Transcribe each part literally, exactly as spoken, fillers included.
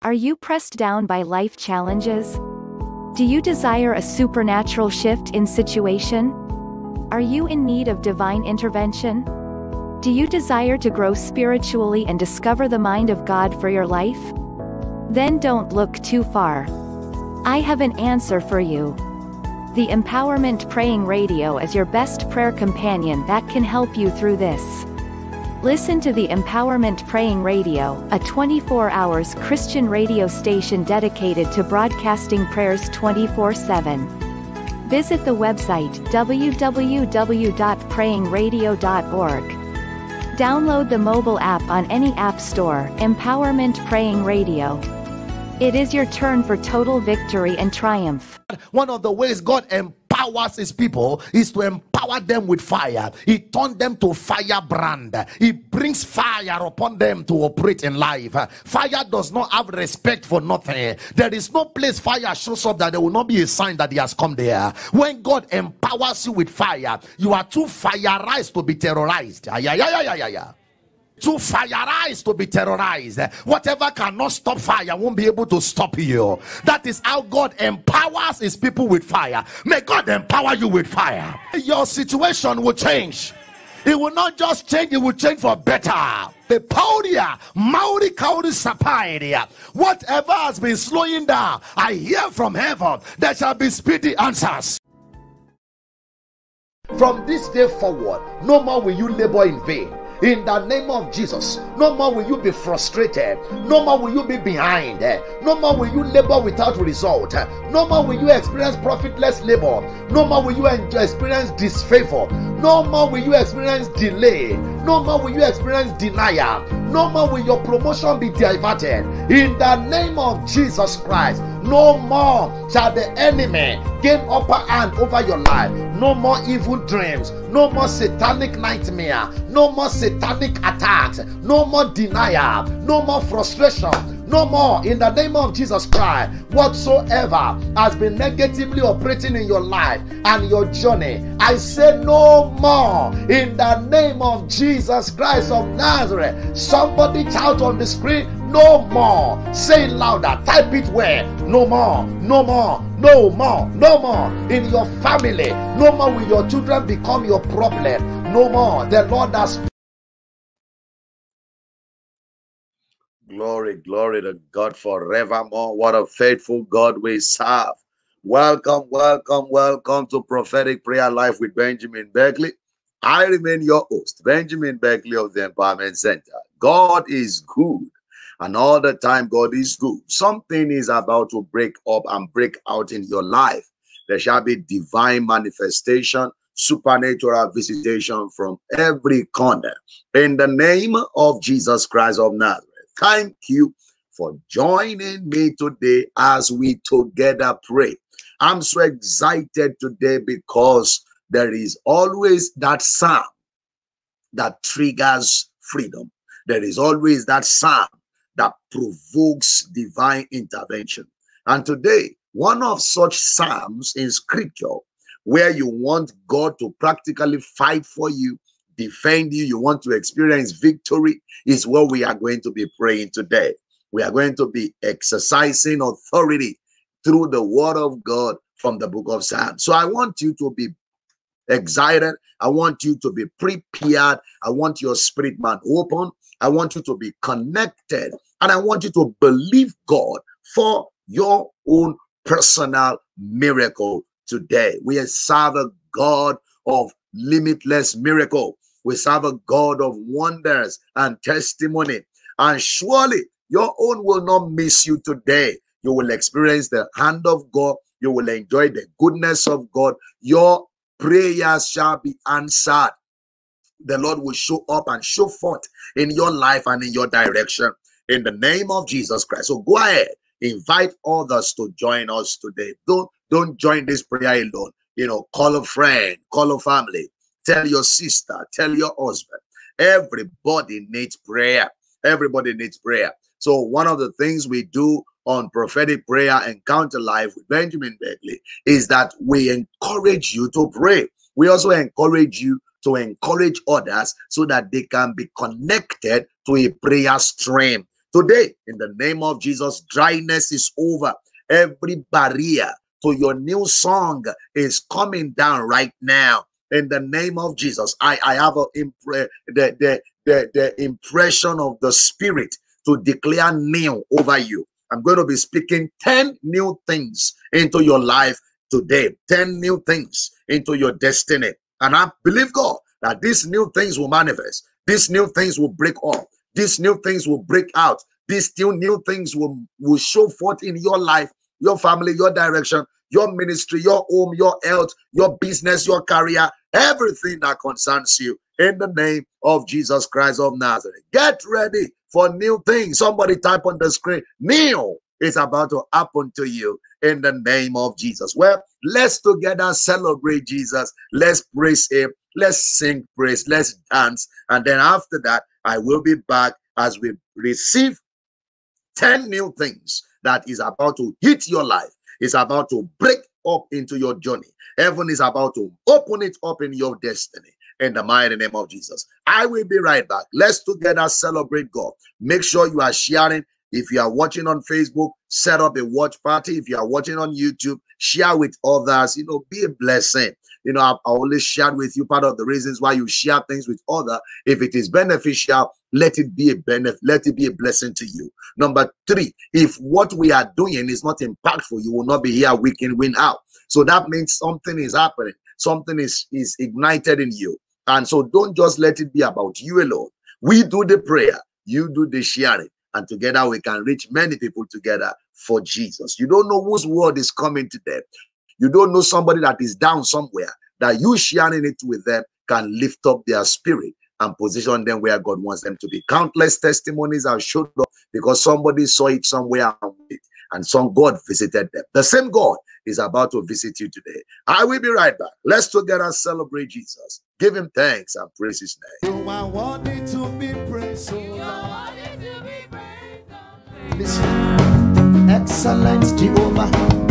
Are you pressed down by life challenges? Do you desire a supernatural shift in situation? Are you in need of divine intervention? Do you desire to grow spiritually and discover the mind of God for your life? Then don't look too far. I have an answer for you. The Empowerment Praying Radio is your best prayer companion that can help you through this. Listen to the Empowerment Praying Radio, a twenty-four hours Christian radio station dedicated to broadcasting prayers twenty-four seven. Visit the website w w w dot praying radio dot org. Download the mobile app on any app store, Empowerment Praying Radio. It is your turn for total victory and triumph. One of the ways God empowers his people is to empower them with fire. He turned them to firebrand. He brings fire upon them to operate in life. Fire does not have respect for nothing. There is no place fire shows up that there will not be a sign that he has come there. When God empowers you with fire, you are too fireized to be terrorized. Yeah, yeah, yeah, yeah, yeah, yeah. Too fireized to be terrorized. Whatever cannot stop fire won't be able to stop you. That is how God empowers his people with fire. May God empower you with fire. Your situation will change. It will not just change, it will change for better. The Paudia, Mauri Kauri Sapaidia. Whatever has been slowing down, I hear from heaven, there shall be speedy answers. From this day forward, no more will you labor in vain. In the name of Jesus, no more will you be frustrated. No more will you be behind. No more will you labor without result. No more will you experience profitless labor. No more will you experience disfavor. No more will you experience delay. No more will you experience denial. No more will your promotion be diverted. In the name of Jesus Christ, no more shall the enemy gain upper hand over your life. No more evil dreams. No more satanic nightmare. No more satanic attacks. No more denial. No more frustration. No more, in the name of Jesus Christ. Whatsoever has been negatively operating in your life and your journey, I say no more in the name of Jesus Christ of Nazareth. Somebody shout on the screen, no more. Say it louder, type it where. No more, no more, no more, no more. In your family, no more will your children become your problem. No more. The Lord has. Glory, glory to God forevermore. What a faithful God we serve. Welcome, welcome, welcome to Prophetic Prayer Life with Benjamin Beckley. I remain your host, Benjamin Beckley of the Empowerment Center. God is good, and all the time God is good. Something is about to break up and break out in your life. There shall be divine manifestation, supernatural visitation from every corner. In the name of Jesus Christ of Nazareth. Thank you for joining me today as we together pray. I'm so excited today because there is always that psalm that triggers freedom. There is always that psalm that provokes divine intervention. And today, one of such psalms in scripture where you want God to practically fight for you, defend you, you want to experience victory, is what we are going to be praying today. We are going to be exercising authority through the word of God from the book of Psalms. So I want you to be excited. I want you to be prepared. I want your spirit man open. I want you to be connected. And I want you to believe God for your own personal miracle today. We serve a God of limitless miracle. We serve a God of wonders and testimony. And surely your own will not miss you today. You will experience the hand of God. You will enjoy the goodness of God. Your prayers shall be answered. The Lord will show up and show forth in your life and in your direction in the name of Jesus Christ. So go ahead, invite others to join us today. Don't, don't join this prayer alone. You know, call a friend, call a family. Tell your sister, tell your husband. Everybody needs prayer. Everybody needs prayer. So one of the things we do on Prophetic Prayer Encounter Live with Benjamin Beckley is that we encourage you to pray. We also encourage you to encourage others so that they can be connected to a prayer stream. Today, in the name of Jesus, dryness is over. Every barrier to your new song is coming down right now. In the name of Jesus, I, I have a impre- the, the, the, the impression of the Spirit to declare new over you. I'm going to be speaking ten new things into your life today. ten new things into your destiny. And I believe, God, that these new things will manifest. These new things will break off. These new things will break out. These still new things will, will show forth in your life, your family, your direction, your ministry, your home, your health, your business, your career, everything that concerns you. In the name of Jesus Christ of Nazareth. Get ready for new things. Somebody type on the screen, new is about to happen to you in the name of Jesus. Well, let's together celebrate Jesus. Let's praise him. Let's sing praise. Let's dance. And then after that, I will be back as we receive ten new things that is about to hit your life. It's about to break up into your journey. Heaven is about to open it up in your destiny. In the mighty name of Jesus. I will be right back. Let's together celebrate God. Make sure you are sharing. If you are watching on Facebook, set up a watch party. If you are watching on YouTube, share with others. You know, be a blessing. You know, I've always shared with you part of the reasons why you share things with others. If it is beneficial, let it be a benefit. Let it be a blessing to you. Number three, if what we are doing is not impactful, you will not be here week in, win out. So that means something is happening. Something is, is ignited in you. And so don't just let it be about you alone. We do the prayer. You do the sharing. And together we can reach many people together for Jesus. You don't know whose word is coming to them. You don't know somebody that is down somewhere, that you sharing it with them can lift up their spirit and position them where God wants them to be. Countless testimonies have showed up because somebody saw it somewhere and some God visited them. The same God is about to visit you today. I will be right back. Let's together celebrate Jesus. Give him thanks and praise his name. You are worthy to be praised. You are worthy to be praised. Listen, excellent Jehovah,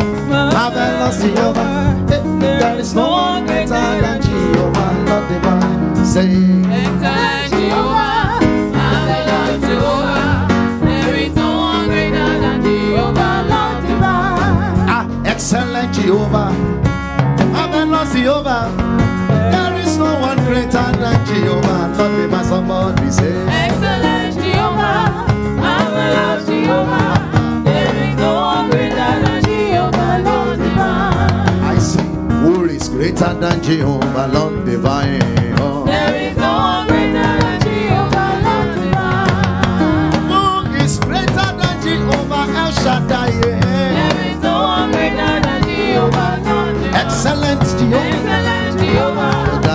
marvelous Jehovah. There is no one greater than Jehovah, Lord divine. Say, excellent Jehovah, marvelous Jehovah. There is no one greater than Jehovah, Lord divine. Ah, excellent Jehovah, marvelous Jehovah. There is no one greater than Jehovah, Lord divine. Somebody say, excellent Jehovah, marvelous Jehovah. There is no one greater than Jehovah, Lord divine. I say, who is greater than Jehovah, Lord divine? Oh. There is no one greater than Jehovah, Lord divine. Who is greater than Jehovah, El Shaddai? There is no one greater than Jehovah, Lord divine. Excellent Jehovah, excellent Jehovah.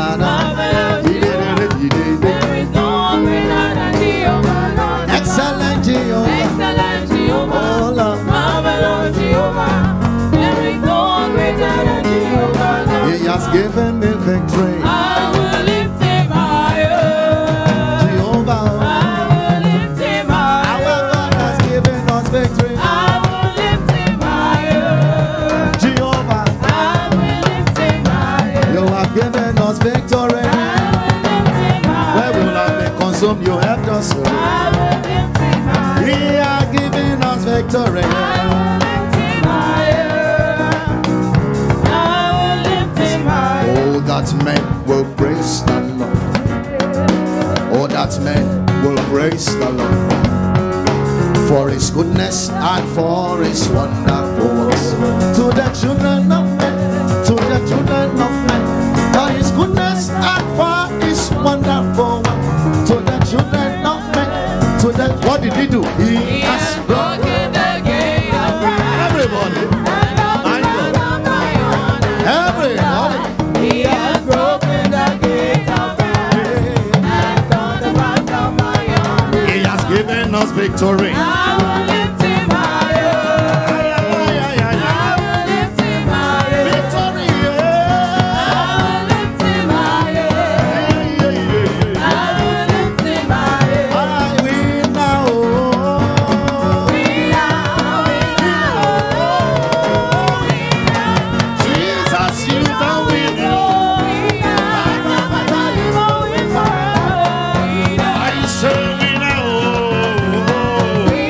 There is no one greater than Jehovah, Lord. Excellent Jehovah, excellent Jehovah. Oh Lord, marvelous Jehovah. There is no one greater than Jehovah, Lord. He has given me victory. I will lift him higher. Jehovah, I will lift him higher. Our God has given us victory. I will lift him higher. Jehovah, I will lift him higher. You have given us victory. Where will I be consumed? You helped us. I will lift him higher. He has given us victory. I will lift him higher. I will lift him higher. Oh, that men will praise the Lord. Oh, that men will praise the Lord for his goodness and for his wonderful works. To the children of men, to the children of men, for his goodness and for his wonderful works. To the children of men, to the, what did he do? He, he has broken the gate of wrath. Everybody, I know. Everybody, he has broken the gate of wrath and torn the bands of iron. He has given us victory. I will lift him higher. I will lift him higher. Victory, yeah. I will lift him higher. I will lift him higher. I will now. We are, we are, we are. Jesus, you don't win. We are, we are, we are. I say we now. We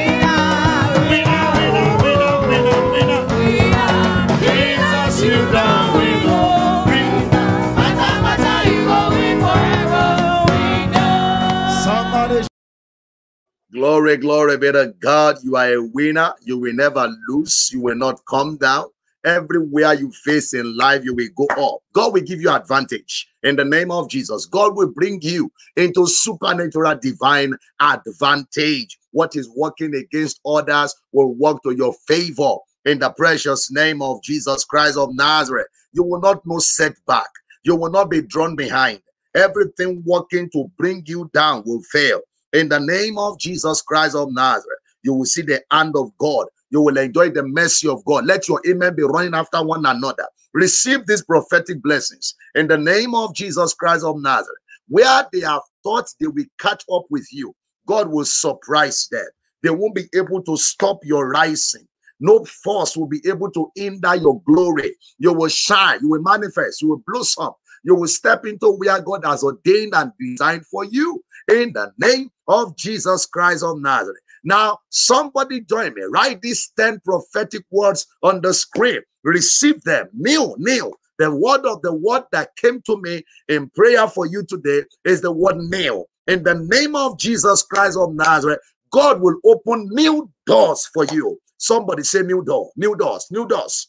Glory, glory be to God. You are a winner. You will never lose. You will not come down. Everywhere you face in life, you will go up. God will give you advantage in the name of Jesus. God will bring you into supernatural divine advantage. What is working against others will work to your favor in the precious name of Jesus Christ of Nazareth. You will not know setback. You will not be drawn behind. Everything working to bring you down will fail. In the name of Jesus Christ of Nazareth, you will see the hand of God. You will enjoy the mercy of God. Let your amen be running after one another. Receive these prophetic blessings in the name of Jesus Christ of Nazareth. Where they have thought they will catch up with you, God will surprise them. They won't be able to stop your rising. No force will be able to hinder your glory. You will shine. You will manifest. You will blossom. You will step into where God has ordained and designed for you in the name of Jesus Christ of Nazareth. Now, somebody join me. Write these ten prophetic words on the screen. Receive them. Kneel, kneel. The word of the word that came to me in prayer for you today is the word kneel. In the name of Jesus Christ of Nazareth, God will open new doors for you. Somebody say new door, new doors, new doors.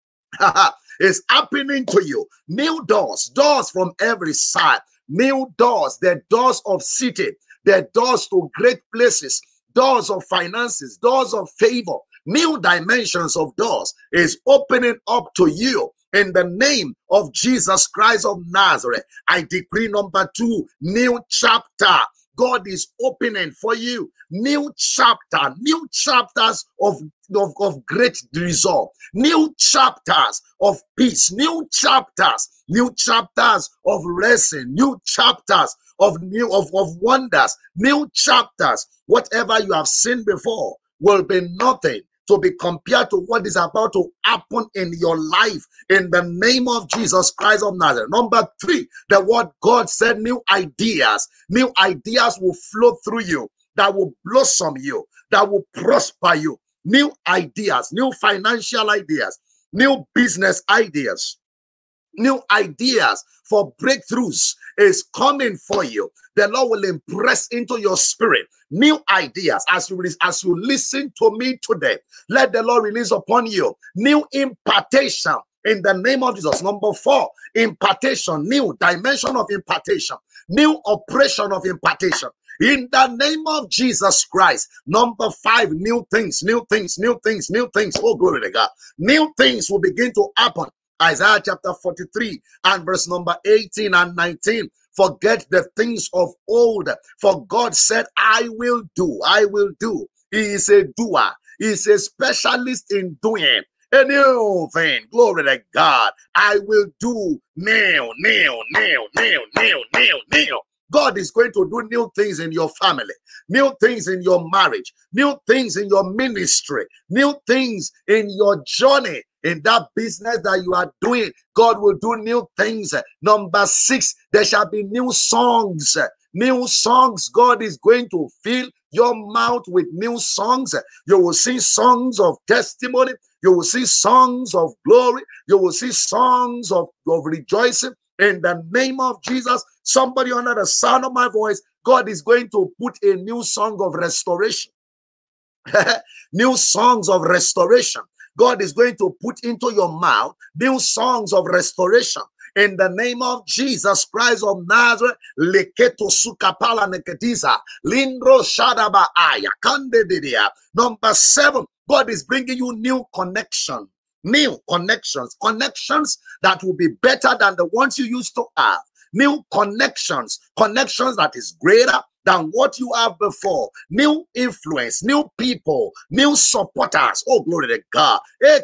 It's happening to you. New doors, doors from every side. New doors, the doors of city, the doors to great places, doors of finances, doors of favor, new dimensions of doors is opening up to you in the name of Jesus Christ of Nazareth. I decree number two, new chapter. God is opening for you new chapter, new chapters of, of, of great result, new chapters of peace, new chapters, new chapters of blessing, new chapters of new of, of wonders, new chapters. Whatever you have seen before will be nothing to be compared to what is about to happen in your life in the name of Jesus Christ of Nazareth. Number three, the word God said new ideas. New ideas will flow through you that will blossom you, that will prosper you. New ideas, new financial ideas, new business ideas, new ideas for breakthroughs is coming for you. The Lord will impress into your spirit new ideas as you as you listen to me today. Let the Lord release upon you new impartation in the name of Jesus. Number four, impartation, new dimension of impartation, new operation of impartation in the name of Jesus Christ. Number five, new things, new things, new things, new things. Oh, glory to God. New things will begin to happen. Isaiah chapter forty-three and verse number eighteen and nineteen. Forget the things of old, for God said, I will do, I will do. He is a doer. He is a specialist in doing a new thing. Glory to God. I will do now, now, now, now, now, now, now. God is going to do new things in your family, new things in your marriage, new things in your ministry, new things in your journey, in that business that you are doing. God will do new things. Number six, there shall be new songs. New songs. God is going to fill your mouth with new songs. You will see songs of testimony. You will see songs of glory. You will see songs of, of rejoicing. In the name of Jesus, somebody under the sound of my voice, God is going to put a new song of restoration. New songs of restoration. God is going to put into your mouth new songs of restoration. In the name of Jesus Christ of Nazareth, leketo sukapala neketiza, lindro shadaba aya, kandedia. Number seven, God is bringing you new connection. New connections, connections that will be better than the ones you used to have. New connections, connections that is greater than what you have before. New influence, new people, new supporters. Oh, glory to God.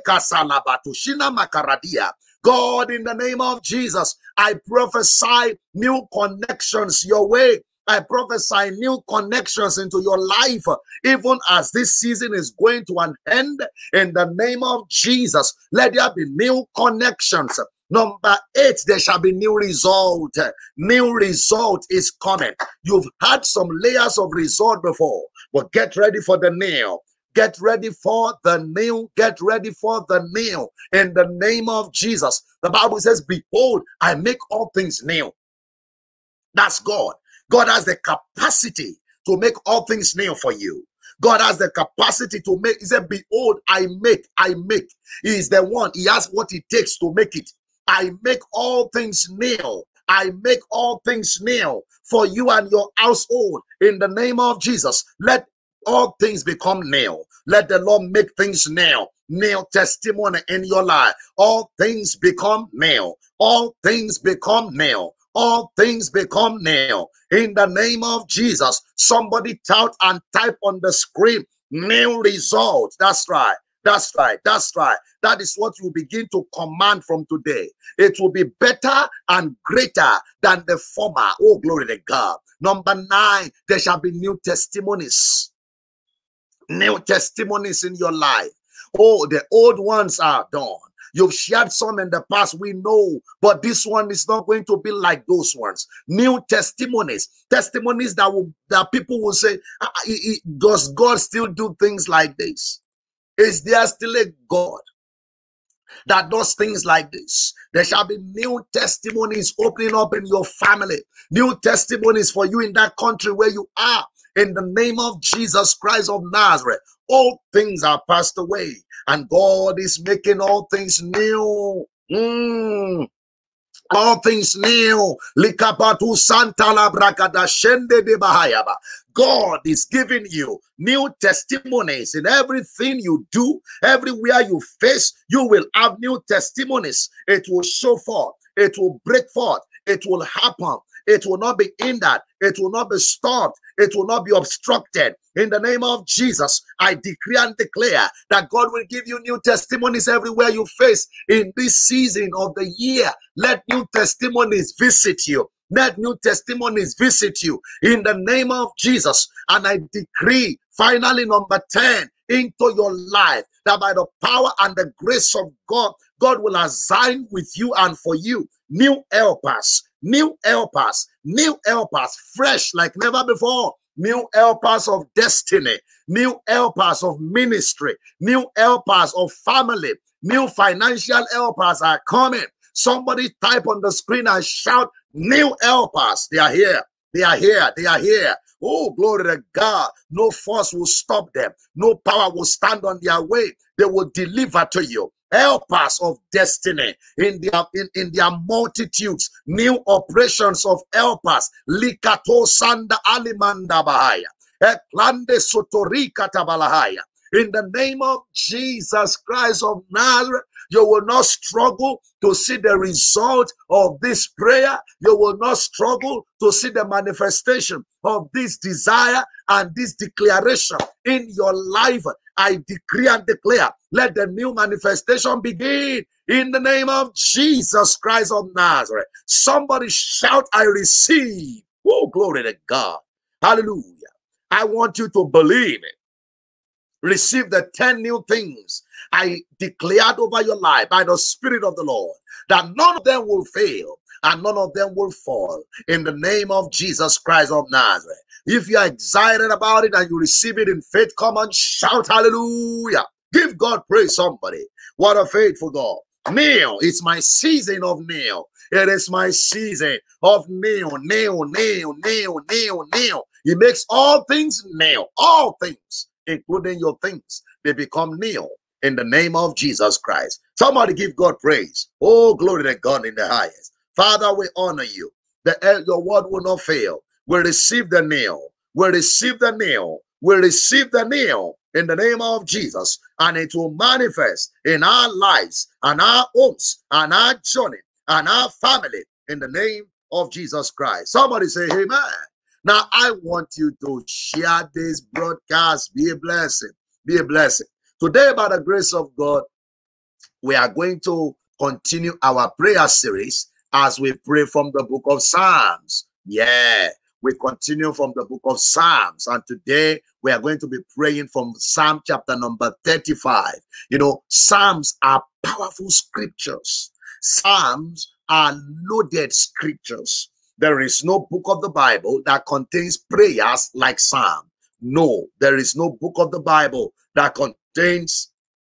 God, in the name of Jesus, I prophesy new connections your way. I prophesy new connections into your life, even as this season is going to an end. In the name of Jesus, let there be new connections. Number eight, there shall be new result. New result is coming. You've had some layers of result before, but get ready for the new. Get ready for the new. Get ready for the new. In the name of Jesus, the Bible says, behold, I make all things new. That's God. God has the capacity to make all things new for you. God has the capacity to make. He said, behold, I make, I make. He is the one. He has what it takes to make it. I make all things new. I make all things new for you and your household. In the name of Jesus, let all things become new. Let the Lord make things new. New testimony in your life. All things become new. All things become new. All things become new. In the name of Jesus, somebody tout and type on the screen, new results. That's right. That's right. That's right. That is what you begin to command from today. It will be better and greater than the former. Oh, glory to God. Number nine, there shall be new testimonies. New testimonies in your life. Oh, the old ones are done. You've shared some in the past, we know, but this one is not going to be like those ones. New testimonies, testimonies that will that people will say, does God still do things like this? Is there still a God that does things like this? There shall be new testimonies opening up in your family, new testimonies for you in that country where you are. In the name of Jesus Christ of Nazareth, all things are passed away, and God is making all things new. Mm. All things new. Likapatu Santa la Brakada Shende de Bahayaba. God is giving you new testimonies in everything you do, everywhere you face. You will have new testimonies. It will show forth. It will break forth. It will happen. It will not be hindered. It will not be stopped. It will not be obstructed. In the name of Jesus, I decree and declare that God will give you new testimonies everywhere you face in this season of the year. Let new testimonies visit you. Let new testimonies visit you in the name of Jesus. And I decree, finally, number ten, into your life, that by the power and the grace of God, God will assign with you and for you new helpers, new helpers, new helpers, fresh like never before, new helpers of destiny, new helpers of ministry, new helpers of family, new financial helpers are coming. Somebody type on the screen and shout, new helpers. They are here. They are here. They are here. Oh, glory to God. No force will stop them. No power will stand on their way. They will deliver to you. Helpers of destiny in their in, in their multitudes, new operations of helpers. Likato sanda alimanda bahaya. Eklande sotorika tabalahaya. In the name of Jesus Christ of Nazareth, you will not struggle to see the result of this prayer. You will not struggle to see the manifestation of this desire and this declaration in your life. I decree and declare, let the new manifestation begin in the name of Jesus Christ of Nazareth. Somebody shout, I receive. Oh, glory to God. Hallelujah. I want you to believe it. Receive the ten new things I declared over your life by the Spirit of the Lord, that none of them will fail and none of them will fall in the name of Jesus Christ of Nazareth. If you are excited about it and you receive it in faith, come and shout hallelujah. Give God praise, somebody. What a faithful God. New, it's my season of new. It is my season of new, new, new, new, new, new. He makes all things new, all things, including your things, they become new in the name of Jesus Christ. Somebody give God praise. Oh, glory to God in the highest. Father, we honor you. The, your word will not fail. We receive the new. We receive the new. We receive the new in the name of Jesus. And it will manifest in our lives and our homes and our journey and our family in the name of Jesus Christ. Somebody say amen. Now, I want you to share this broadcast. Be a blessing. Be a blessing. Today, by the grace of God, we are going to continue our prayer series as we pray from the book of Psalms. Yeah, we continue from the book of Psalms. And today, we are going to be praying from Psalm chapter number thirty-five. You know, Psalms are powerful scriptures. Psalms are loaded scriptures. There is no book of the Bible that contains prayers like Psalm. No, there is no book of the Bible that contains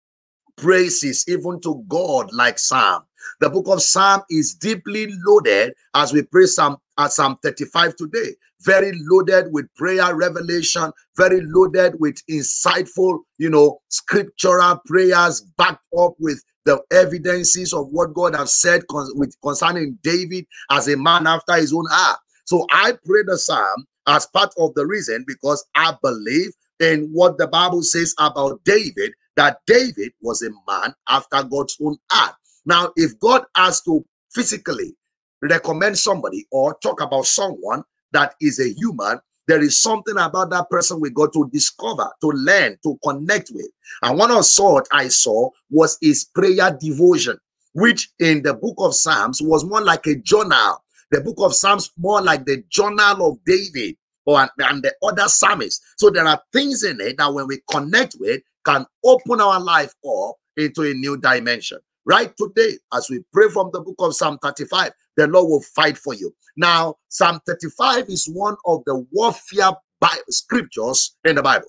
praises even to God like Psalm. The book of Psalm is deeply loaded as we pray Psalm, uh, Psalm thirty-five today. very loaded with prayer revelation, very loaded with insightful, you know, scriptural prayers backed up with the evidences of what God has said con with concerning David as a man after his own heart. So I pray the psalm as part of the reason because I believe in what the Bible says about David, that David was a man after God's own heart. Now, if God has to physically recommend somebody or talk about someone that is a human, there is something about that person we got to discover, to learn, to connect with. And one of the sort I saw was his prayer devotion, which in the book of Psalms was more like a journal. The book of Psalms more like the journal of David or and the other psalmists. So there are things in it that when we connect with can open our life up into a new dimension. Right today, as we pray from the book of Psalm thirty-five, the Lord will fight for you. Now, Psalm thirty-five is one of the warfare scriptures in the Bible.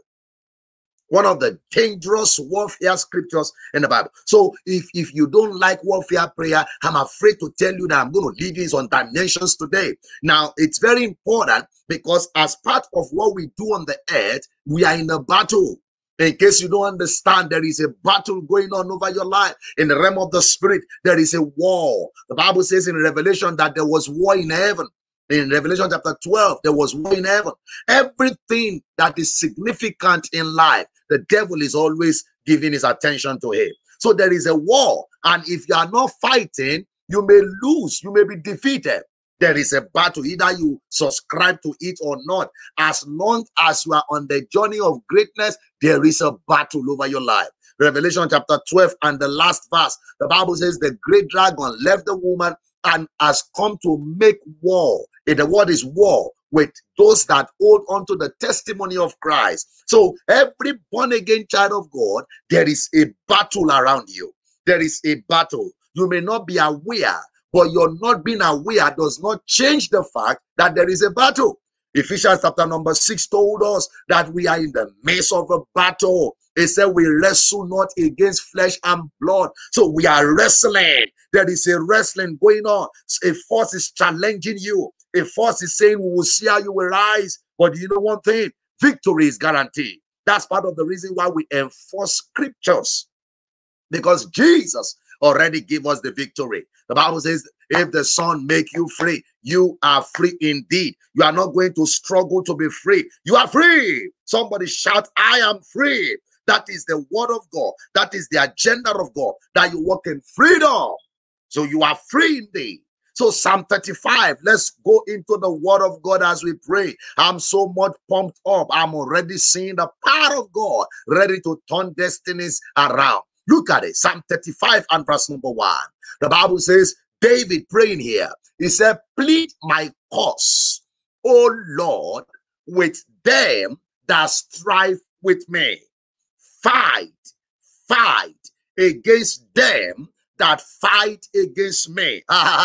One of the dangerous warfare scriptures in the Bible. So if, if you don't like warfare prayer, I'm afraid to tell you that I'm going to lead you on dimensions today. Now, it's very important because as part of what we do on the earth, we are in a battle. In case you don't understand, there is a battle going on over your life. In the realm of the spirit, there is a war. The Bible says in Revelation that there was war in heaven. In Revelation chapter twelve, there was war in heaven. Everything that is significant in life, the devil is always giving his attention to it. So there is a war. And if you are not fighting, you may lose. You may be defeated. There is a battle. Either you subscribe to it or not. As long as you are on the journey of greatness, there is a battle over your life. Revelation chapter twelve and the last verse, the Bible says the great dragon left the woman and has come to make war. And the word is war with those that hold on to the testimony of Christ. So every born again child of God, there is a battle around you. There is a battle. You may not be aware, but your not being aware does not change the fact that there is a battle. Ephesians chapter number six told us that we are in the midst of a battle. It said we wrestle not against flesh and blood. So we are wrestling. There is a wrestling going on. A force is challenging you. A force is saying we will see how you will rise. But you know one thing? Victory is guaranteed. That's part of the reason why we enforce scriptures. Because Jesus already gave us the victory. The Bible says, if the Son make you free, you are free indeed. You are not going to struggle to be free. You are free. Somebody shout, I am free. That is the word of God. That is the agenda of God, that you walk in freedom. So you are free indeed. So Psalm thirty-five, let's go into the word of God as we pray. I'm so much pumped up. I'm already seeing the power of God ready to turn destinies around. Look at it. Psalm thirty-five and verse number one. The Bible says, David praying here. He said, plead my cause, O Lord, with them that strive with me. Fight, fight against them that fight against me.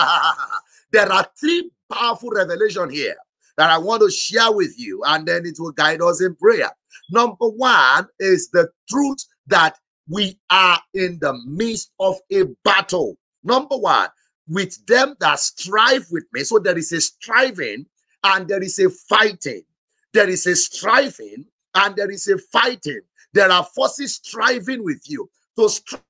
There are three powerful revelations here that I want to share with you, and then it will guide us in prayer. Number one is the truth that we are in the midst of a battle. Number one, with them that strive with me. So there is a striving and there is a fighting. There is a striving and there is a fighting. There are forces striving with you. So strive.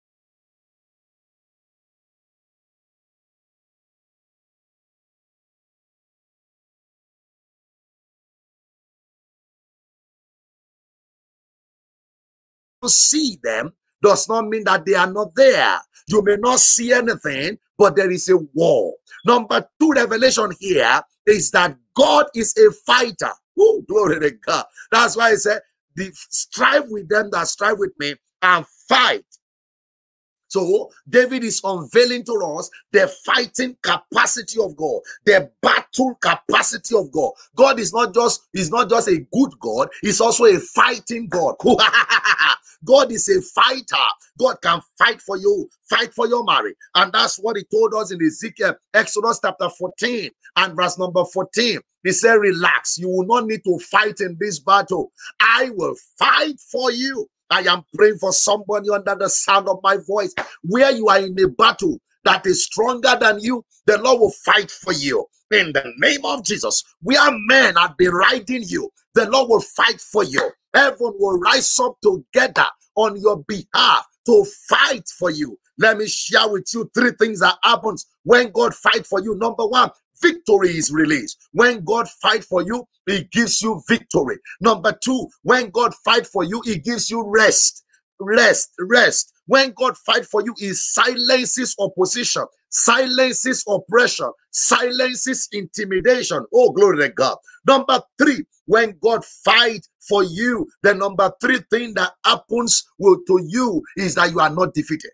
See them does not mean that they are not there. You may not see anything, but there is a war. Number two revelation here is that God is a fighter. Ooh, glory to God. That's why I said, strive with them that strive with me and fight. So David is unveiling to us the fighting capacity of God, the battle capacity of God. God is not just, he's not just a good God, he's also a fighting God. God is a fighter. God can fight for you, fight for your marriage. And that's what he told us in Ezekiel, Exodus chapter fourteen and verse number fourteen. He said, relax, you will not need to fight in this battle. I will fight for you. I am praying for somebody under the sound of my voice, where you are in a battle. that is stronger than you, the Lord will fight for you. In the name of Jesus, where men have been riding you, the Lord will fight for you. Heaven will rise up together on your behalf to fight for you. Let me share with you three things that happens when God fight for you. Number one, victory is released. When God fight for you, he gives you victory. Number two, when God fight for you, he gives you rest. Rest, rest. When God fight for you, he silences opposition, silences oppression, silences intimidation. Oh, glory to God. Number three, when God fight for you, the number three thing that happens will, to you is that you are not defeated.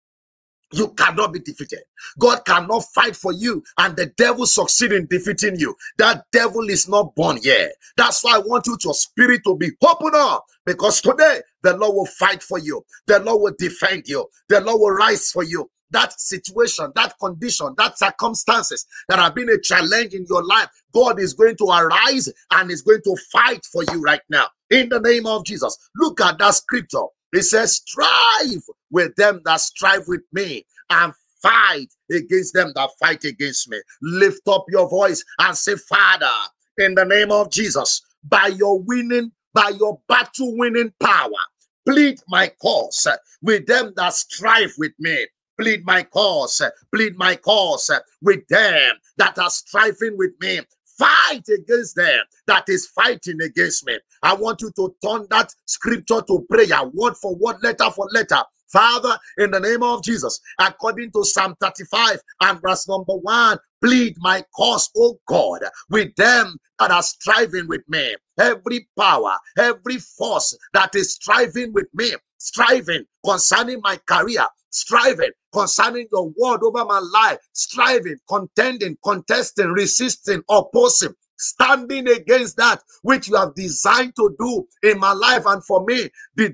You cannot be defeated. God cannot fight for you and the devil succeed in defeating you. That devil is not born yet. That's why I want you, your spirit, to be open up, because today the Lord will fight for you. The Lord will defend you. The Lord will rise for you. That situation, that condition, that circumstances that have been a challenge in your life, God is going to arise and is going to fight for you right now. In the name of Jesus. Look at that scripture. It says, strive with them that strive with me, and fight against them that fight against me. Lift up your voice and say, Father, in the name of Jesus, by your winning, by your battle winning power, plead my cause with them that strive with me. Plead my cause, plead my cause with them that are striving with me. Fight against them that is fighting against me. I want you to turn that scripture to prayer, word for word, letter for letter. Father, in the name of Jesus, according to Psalm thirty-five and verse number one, plead my cause, oh God, with them that are striving with me. Every power, every force that is striving with me, striving concerning my career, striving concerning your word over my life, striving, contending, contesting, resisting, opposing, standing against that which you have designed to do in my life and for me.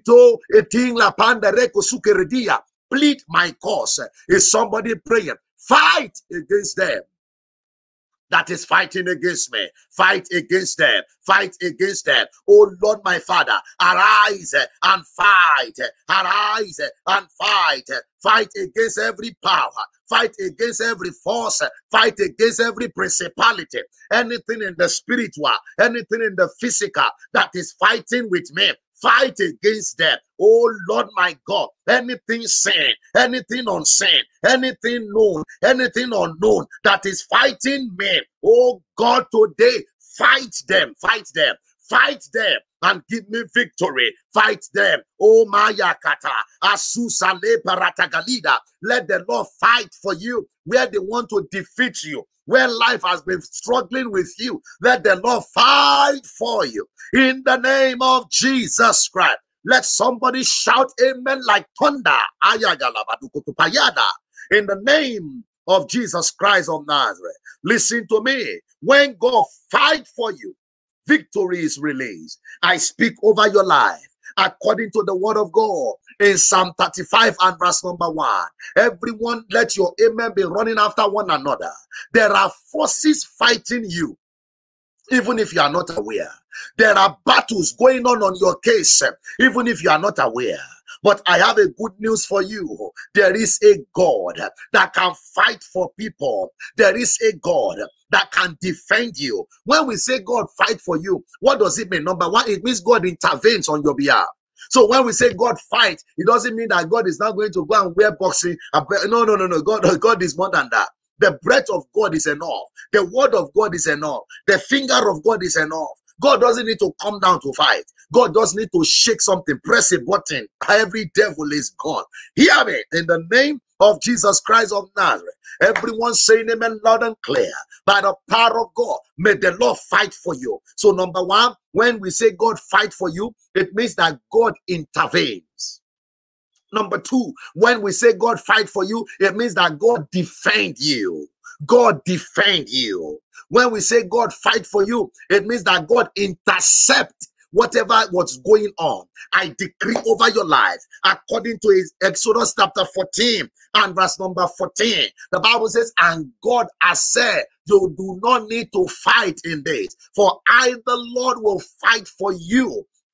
Plead my cause. Is somebody praying? Fight against them that is fighting against me. Fight against them. Fight against them. Oh Lord, my Father, arise and fight. Arise and fight. Fight against every power. Fight against every force. Fight against every principality. Anything in the spiritual, anything in the physical that is fighting with me. Fight against them. Oh Lord, my God, anything seen, anything unseen, anything known, anything unknown that is fighting me. Oh God, today, fight them, fight them, fight them and give me victory. Fight them. Oh Maya Kata, Asusale Paratagalida. Let the Lord fight for you where they want to defeat you. Where life has been struggling with you, let the Lord fight for you. In the name of Jesus Christ, let somebody shout amen like thunder. In the name of Jesus Christ of Nazareth. Listen to me. When God fight for you, victory is released. I speak over your life according to the word of God in Psalm thirty-five and verse number one. Everyone, let your amen be running after one another. There are forces fighting you, even if you are not aware. There are battles going on on your case, even if you are not aware. But I have a good news for you. There is a God that can fight for people. There is a God that can defend you. When we say God fight for you, what does it mean? Number one, it means God intervenes on your behalf. So when we say God fight, it doesn't mean that God is not going to go and wear boxing. No, no, no, no. God, God is more than that. The breath of God is enough. The word of God is enough. The finger of God is enough. God doesn't need to come down to fight. God doesn't need to shake something, press a button. Every devil is gone. Hear me in the name of Jesus Christ of Nazareth. Everyone saying amen loud and clear. By the power of God, may the Lord fight for you. So number one, when we say God fight for you, it means that God intervenes. Number two, when we say God fight for you, it means that God defend you. God defend you. When we say God fight for you, it means that God intercept whatever what's going on. I decree over your life, according to his Exodus chapter fourteen and verse number fourteen. The Bible says, and God has said, you do not need to fight in this, for I, the Lord, will fight for you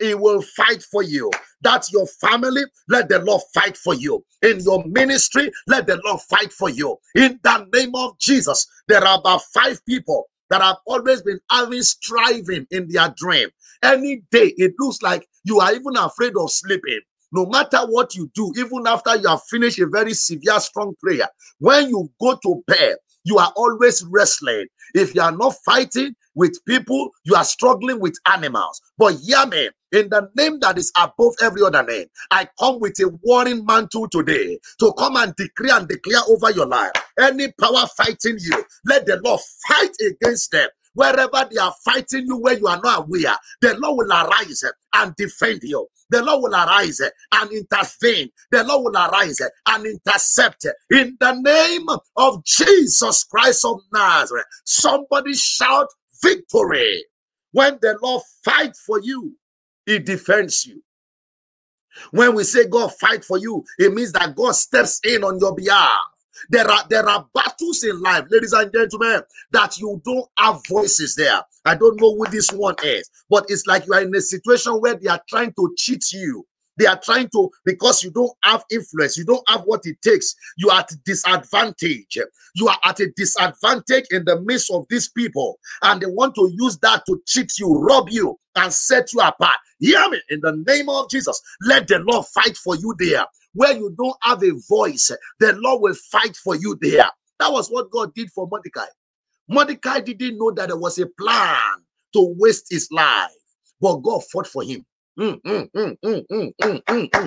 He will fight for you. That's your family. Let the Lord fight for you. In your ministry, let the Lord fight for you. In the name of Jesus, there are about five people that have always been having striving in their dream. Any day, it looks like you are even afraid of sleeping. No matter what you do, even after you have finished a very severe, strong prayer, when you go to bed, you are always wrestling. If you are not fighting with people, you are struggling with animals. But hear me, in the name that is above every other name, I come with a warring mantle today to come and decree and declare over your life. Any power fighting you, let the Lord fight against them. Wherever they are fighting you where you are not aware, the Lord will arise and defend you. The Lord will arise and intervene. The Lord will arise and intercept. In the name of Jesus Christ of Nazareth, somebody shout victory. When the Lord fights for you, He defends you. When we say God fight for you, it means that God steps in on your behalf. There are, there are battles in life, ladies and gentlemen, that you don't have voices there. I don't know who this one is, but it's like you are in a situation where they are trying to cheat you. They are trying to, because you don't have influence, you don't have what it takes, you are at a disadvantage. You are at a disadvantage in the midst of these people, and they want to use that to cheat you, rob you, and set you apart. Hear me, in the name of Jesus, let the Lord fight for you there. Where you don't have a voice, the Lord will fight for you there. That was what God did for Mordecai. Mordecai didn't know that there was a plan to waste his life, but God fought for him. Mm, mm, mm, mm, mm, mm, mm, mm.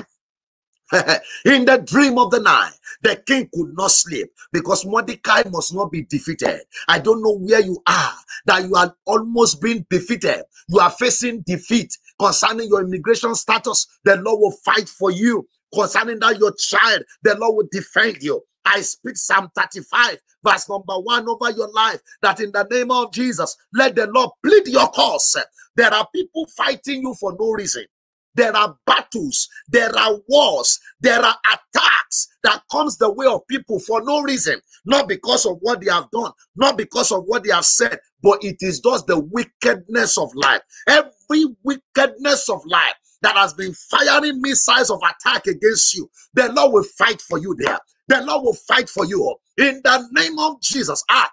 In the dream of the night, the king could not sleep because Mordecai must not be defeated. I don't know where you are, that you are almost being defeated. You are facing defeat concerning your immigration status. The Lord will fight for you. Concerning that your child, the Lord will defend you. I speak Psalm thirty-five, verse number one over your life, that in the name of Jesus, let the Lord plead your cause. There are people fighting you for no reason. There are battles, there are wars, there are attacks that comes the way of people for no reason, not because of what they have done, not because of what they have said, but it is just the wickedness of life. Every wickedness of life that has been firing missiles of attack against you, the Lord will fight for you there. The Lord will fight for you in the name of Jesus. Ah,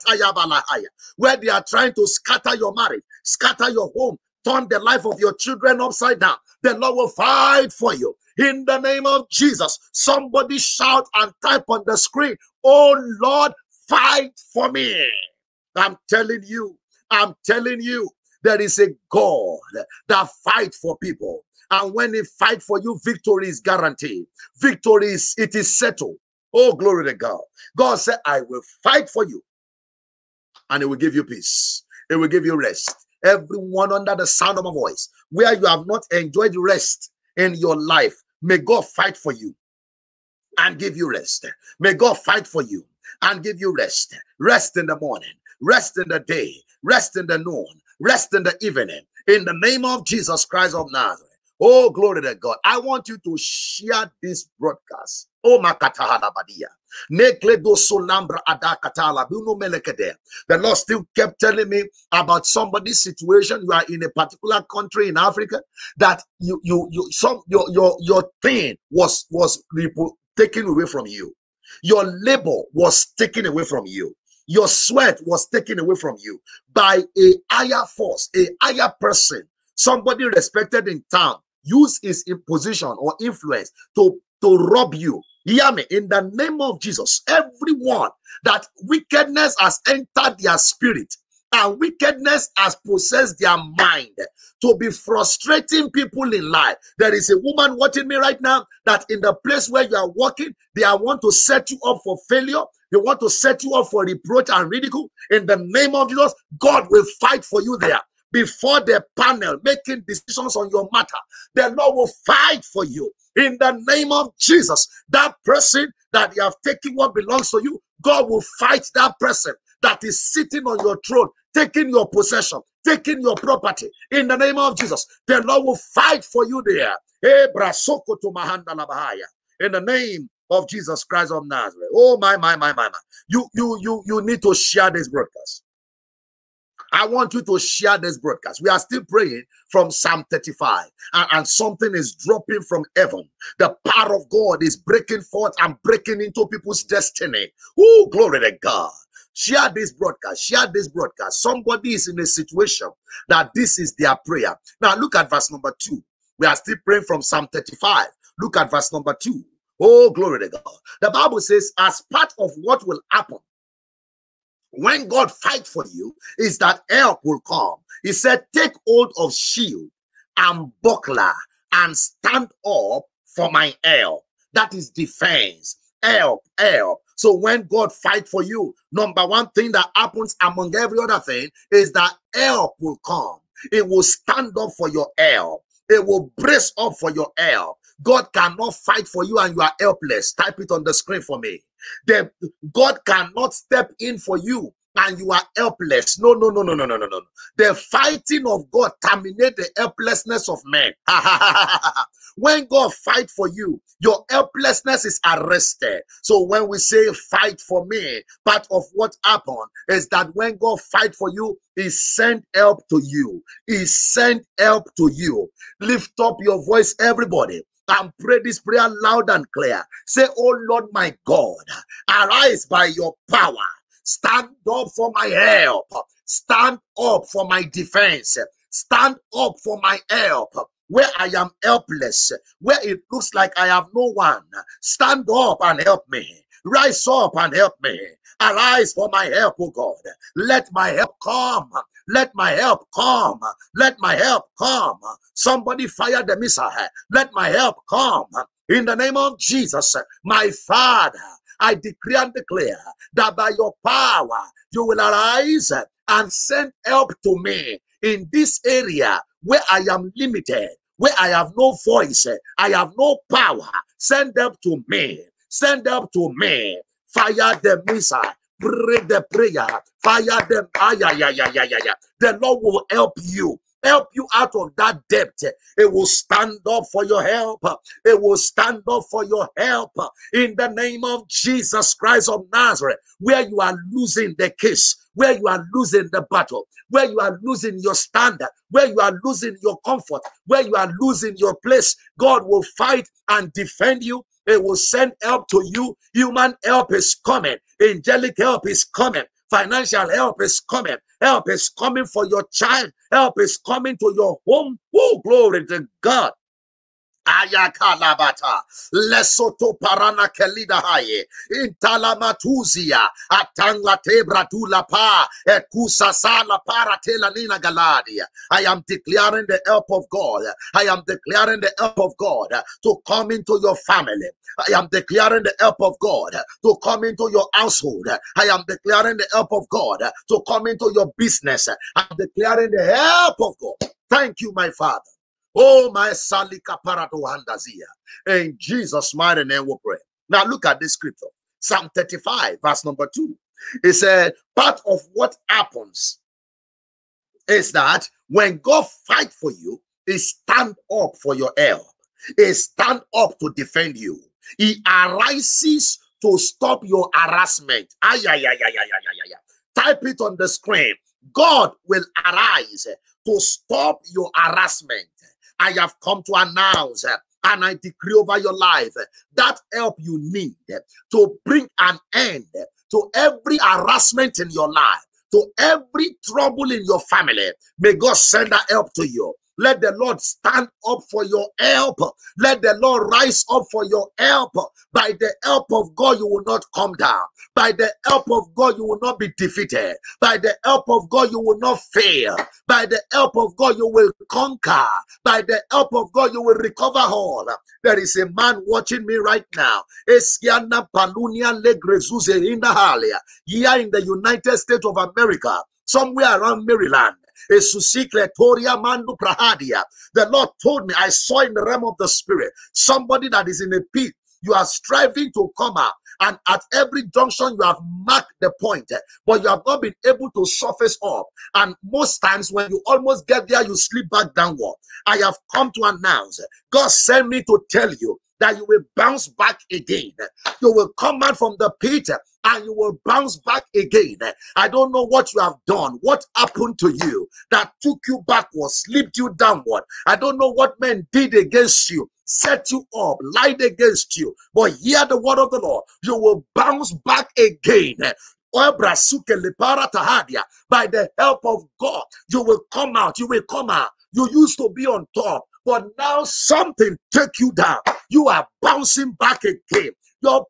where they are trying to scatter your marriage, scatter your home, turn the life of your children upside down, the Lord will fight for you in the name of Jesus. Somebody shout and type on the screen, oh Lord, fight for me. I'm telling you, I'm telling you, there is a God that fights for people. And when He fights for you, victory is guaranteed. Victory is, it is settled. Oh, glory to God. God said, I will fight for you. And it will give you peace. It will give you rest. Everyone under the sound of my voice, where you have not enjoyed rest in your life, may God fight for you and give you rest. May God fight for you and give you rest. Rest in the morning, rest in the day, rest in the noon, rest in the evening, in the name of Jesus Christ of Nazareth. Oh, glory to God. I want you to share this broadcast. Oh, Makatahana Badia. The Lord still kept telling me about somebody's situation. You are in a particular country in Africa that you, you, you, some, your, your, your thing was, was taken away from you. Your labor was taken away from you. Your sweat was taken away from you by a higher force, a higher person, somebody respected in town, use his position or influence to, to rob you. Hear me, in the name of Jesus, everyone that wickedness has entered their spirit and wickedness has possessed their mind to be frustrating people in life. There is a woman watching me right now that in the place where you are working, they want to set you up for failure. They want to set you up for reproach and ridicule. In the name of Jesus, God will fight for you there. Before the panel making decisions on your matter, the Lord will fight for you. In the name of Jesus, that person that you have taken what belongs to you, God will fight that person that is sitting on your throne, taking your possession, taking your property. In the name of Jesus, the Lord will fight for you there. In the name of Jesus Christ of Nazareth. Oh, my, my, my, my, my. You, you, you, you need to share this broadcast. I want you to share this broadcast. We are still praying from Psalm thirty-five, and, and something is dropping from heaven. The power of God is breaking forth and breaking into people's destiny. Oh, glory to God. Share this broadcast. Share this broadcast. Somebody is in a situation that this is their prayer. Now, look at verse number two. We are still praying from Psalm thirty-five. Look at verse number two. Oh, glory to God. The Bible says, as part of what will happen when God fights for you, is that help will come. He said, take hold of shield and buckler and stand up for my help. That is defense. Help, help. So when God fights for you, number one thing that happens among every other thing is that help will come. It will stand up for your help. It will brace up for your help. God cannot fight for you and you are helpless. Type it on the screen for me. The, God cannot step in for you and you are helpless. No, no, no, no, no, no, no, no. The fighting of God terminates the helplessness of men. When God fights for you, your helplessness is arrested. So when we say fight for me, part of what happened is that when God fights for you, He sent help to you. He sent help to you. Lift up your voice, everybody, and pray this prayer loud and clear. Say, oh Lord, my God, arise by your power. Stand up for my help. Stand up for my defense. Stand up for my help. Where I am helpless, where it looks like I have no one, stand up and help me. Rise up and help me. Arise for my help, oh God. Let my help come. Let my help come. Let my help come. Somebody fire the missile. Let my help come. In the name of Jesus, my Father, I decree and declare that by your power, you will arise and send help to me in this area where I am limited, where I have no voice, I have no power. Send them to me. Send them to me. Fire the missile. Pray the prayer. Fire them. Ah, yeah, yeah, yeah, yeah, yeah, yeah. The Lord will help you. Help you out of that depth. It will stand up for your help. It will stand up for your help. In the name of Jesus Christ of Nazareth, where you are losing the case, where you are losing the battle, where you are losing your standard, where you are losing your comfort, where you are losing your place, God will fight and defend you. It will send help to you. Human help is coming. Angelic help is coming. Financial help is coming. Help is coming for your child. Help is coming to your home. Oh, glory to God. Ayakalabata Lesoto parana kelida haye intalamatuzia atangla tebra pa ekusa sala para telanina galadia. I am declaring the help of God. I am declaring the help of God to come into your family. I am declaring the help of God to come into your household. I am declaring the help of God to come into your business. I am declaring the help of God. Thank you, my Father. Oh, my Salika Parato Handazia. In Jesus' mighty name we pray. Now look at this scripture. Psalm thirty-five, verse number two. It said, part of what happens is that when God fights for you, He stand up for your help. He stand up to defend you. He arises to stop your harassment. Ay, ay, ay, ay, ay, ay, ay, ay. Type it on the screen. God will arise to stop your harassment. I have come to announce uh, and I decree over your life uh, that help you need uh, to bring an end uh, to every harassment in your life, to every trouble in your family. May God send that help to you. Let the Lord stand up for your help. Let the Lord rise up for your help. By the help of God, you will not come down. By the help of God, you will not be defeated. By the help of God, you will not fail. By the help of God, you will conquer. By the help of God, you will recover all. There is a man watching me right now. Eskiana Palunia Legrezuze in the Halia. Here in the United States of America, somewhere around Maryland. The Lord told me, I saw in the realm of the spirit, somebody that is in a pit. You are striving to come out, and at every junction you have marked the point, but you have not been able to surface up. And most times when you almost get there, you slip back downward. I have come to announce, God sent me to tell you, that you will bounce back again. You will come out from the pit and you will bounce back again. I don't know what you have done, what happened to you that took you backwards, slipped you downward. I don't know what men did against you, set you up, lied against you. But hear the word of the Lord. You will bounce back again. By the help of God, you will come out. You will come out. You used to be on top, but now something took you down. You are bouncing back again. You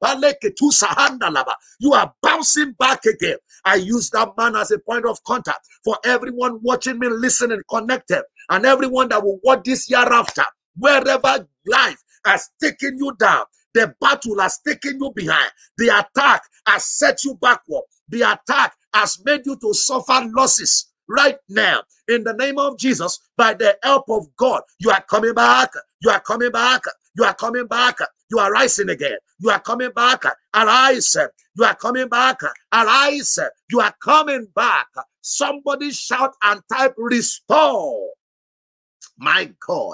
are bouncing back again. I use that man as a point of contact for everyone watching me, listening, connected, and everyone that will watch this year after. Wherever life has taken you down, the battle has taken you behind, the attack has set you backward, the attack has made you to suffer losses. Right now, in the name of Jesus, by the help of God, you are coming back. You are coming back. You are coming back. You are rising again. You are coming back. Arise. You are coming back. Arise. You are coming back. Somebody shout and type restore. My God.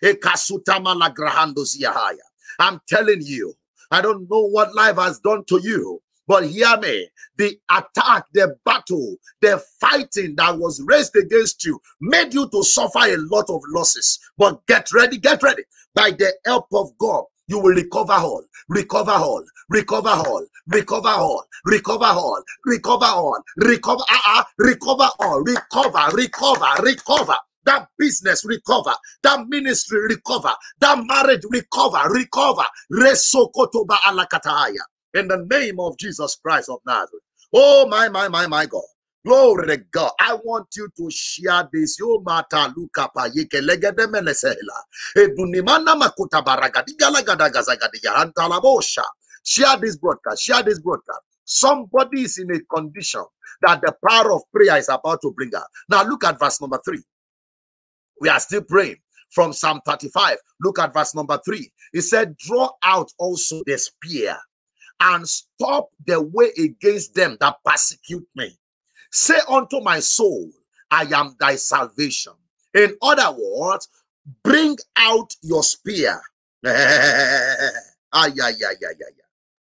I'm telling you, I don't know what life has done to you. But hear me, the attack, the battle, the fighting that was raised against you made you to suffer a lot of losses. But get ready, get ready. By the help of God, you will recover all, recover all, recover all, recover all, recover all, recover all, recover, uh-uh, recover all, recover, recover, recover. That business recover, that ministry recover, that marriage recover, recover. Resokotoba alakataya. In the name of Jesus Christ of Nazareth. Oh, my, my, my, my God. Glory to God. I want you to share this. Yo mata luka pa yeke legede menesela. Ebunimana makuta baragadiga lagadagazagadiga antalabosha. Share this broadcast. Share this broadcast. Somebody is in a condition that the power of prayer is about to bring out. Now look at verse number three. We are still praying from Psalm thirty-five. Look at verse number three. It said, draw out also the spear and stop the way against them that persecute me. Say unto my soul, I am thy salvation. In other words, bring out your spear. ay, ay, ay, ay, ay, ay.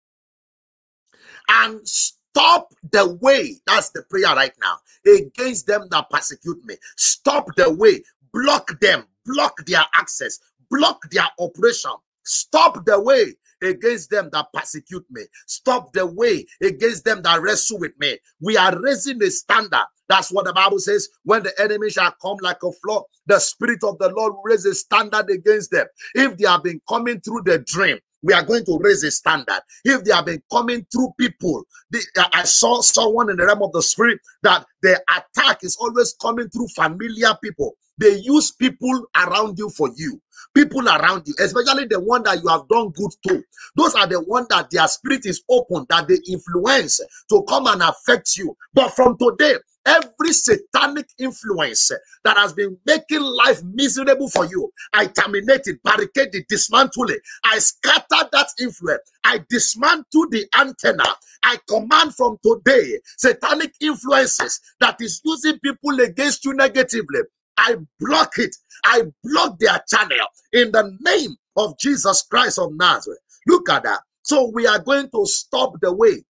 And stop the way. That's the prayer right now. Against them that persecute me. Stop the way. Block them. Block their access. Block their operation. Stop the way against them that persecute me. Stop the way against them that wrestle with me. We are raising a standard. That's what the Bible says. When the enemy shall come like a flood, the Spirit of the Lord will raise a standard against them. If they have been coming through the dream, we are going to raise a standard. If they have been coming through people, the, I saw someone in the realm of the Spirit that the attack is always coming through familiar people. They use people around you for you. People around you, especially the one that you have done good to. Those are the ones that their spirit is open, that they influence to come and affect you. But from today, every satanic influence that has been making life miserable for you, I terminate it, barricade it, dismantle it. I scatter that influence. I dismantle the antenna. I command from today, satanic influences that is using people against you negatively, I block it. I block their channel in the name of Jesus Christ of Nazareth. Look at that. So we are going to stop the way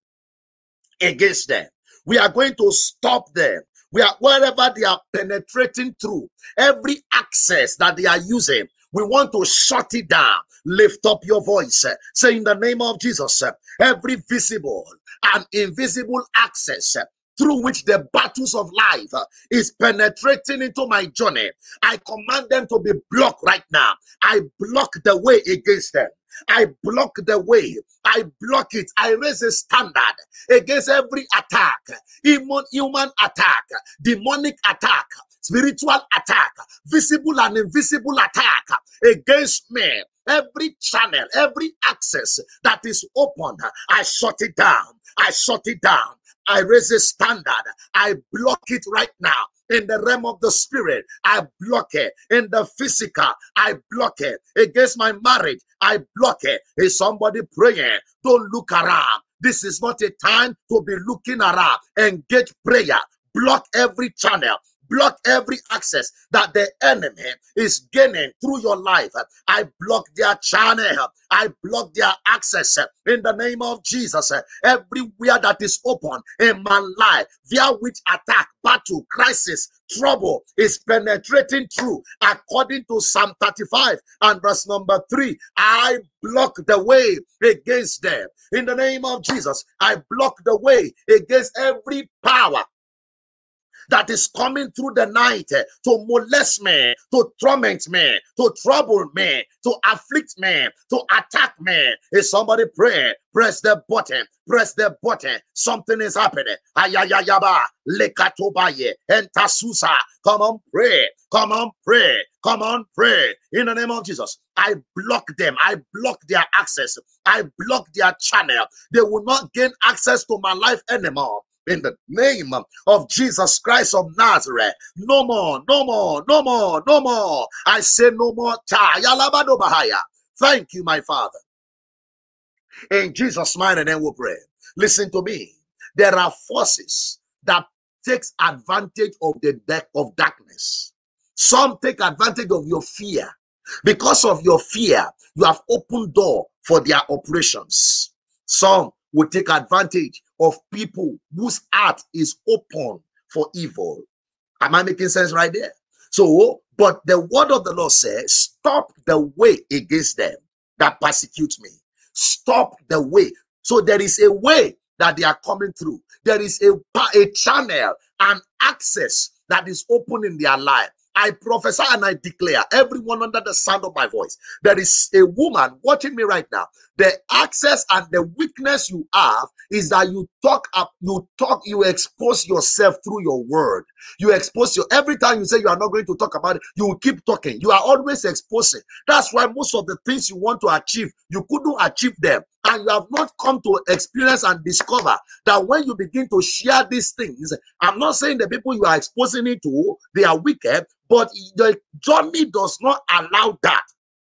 against them. We are going to stop them. We are wherever they are penetrating through, every access that they are using, we want to shut it down. Lift up your voice. Say in the name of Jesus, every visible and invisible access through which the battles of life uh, is penetrating into my journey, I command them to be blocked right now. I block the way against them. I block the way. I block it. I raise a standard against every attack, human, human attack, demonic attack, spiritual attack, visible and invisible attack against me. Every channel, every access that is open, I shut it down. I shut it down. I raise a standard. I block it right now. In the realm of the spirit, I block it. In the physical, I block it. Against my marriage, I block it. Is somebody praying? Don't look around. This is not a time to be looking around. Engage prayer. Block every channel. block every access that the enemy is gaining through your life. I block their channel. I block their access in the name of Jesus. Everywhere that is open in my life, via which attack, battle, crisis, trouble is penetrating through, according to Psalm thirty-five and verse number three, I block the way against them. In the name of Jesus, I block the way against every power that is coming through the night uh, to molest me, to torment me, to trouble me, to afflict me, to attack me. Is somebody praying? Press the button. Press the button. Something is happening. Ayayayaba, lekatobaye, entasusa. Come on, pray. Come on, pray. Come on, pray. In the name of Jesus, I block them. I block their access. I block their channel. They will not gain access to my life anymore. In the name of Jesus Christ of Nazareth, no more, no more, no more, no more. I say no more. Thank you, my Father. In Jesus' mighty name we pray. Listen to me. There are forces that takes advantage of the deck of darkness. Some take advantage of your fear. Because of your fear, you have opened door for their operations. Some will take advantage of people whose heart is open for evil. Am I making sense right there? So, but the word of the Lord says, stop the way against them that persecute me. Stop the way. So there is a way that they are coming through. There is a, a channel and access that is open in their life. I prophesy and I declare, everyone under the sound of my voice, there is a woman watching me right now. The access and the weakness you have is that you talk up, you talk, you expose yourself through your word. You expose your, every time you say you are not going to talk about it, you will keep talking. You are always exposing. That's why most of the things you want to achieve, you couldn't achieve them. And you have not come to experience and discover that when you begin to share these things, I'm not saying the people you are exposing it to, they are wicked, but the journey does not allow that.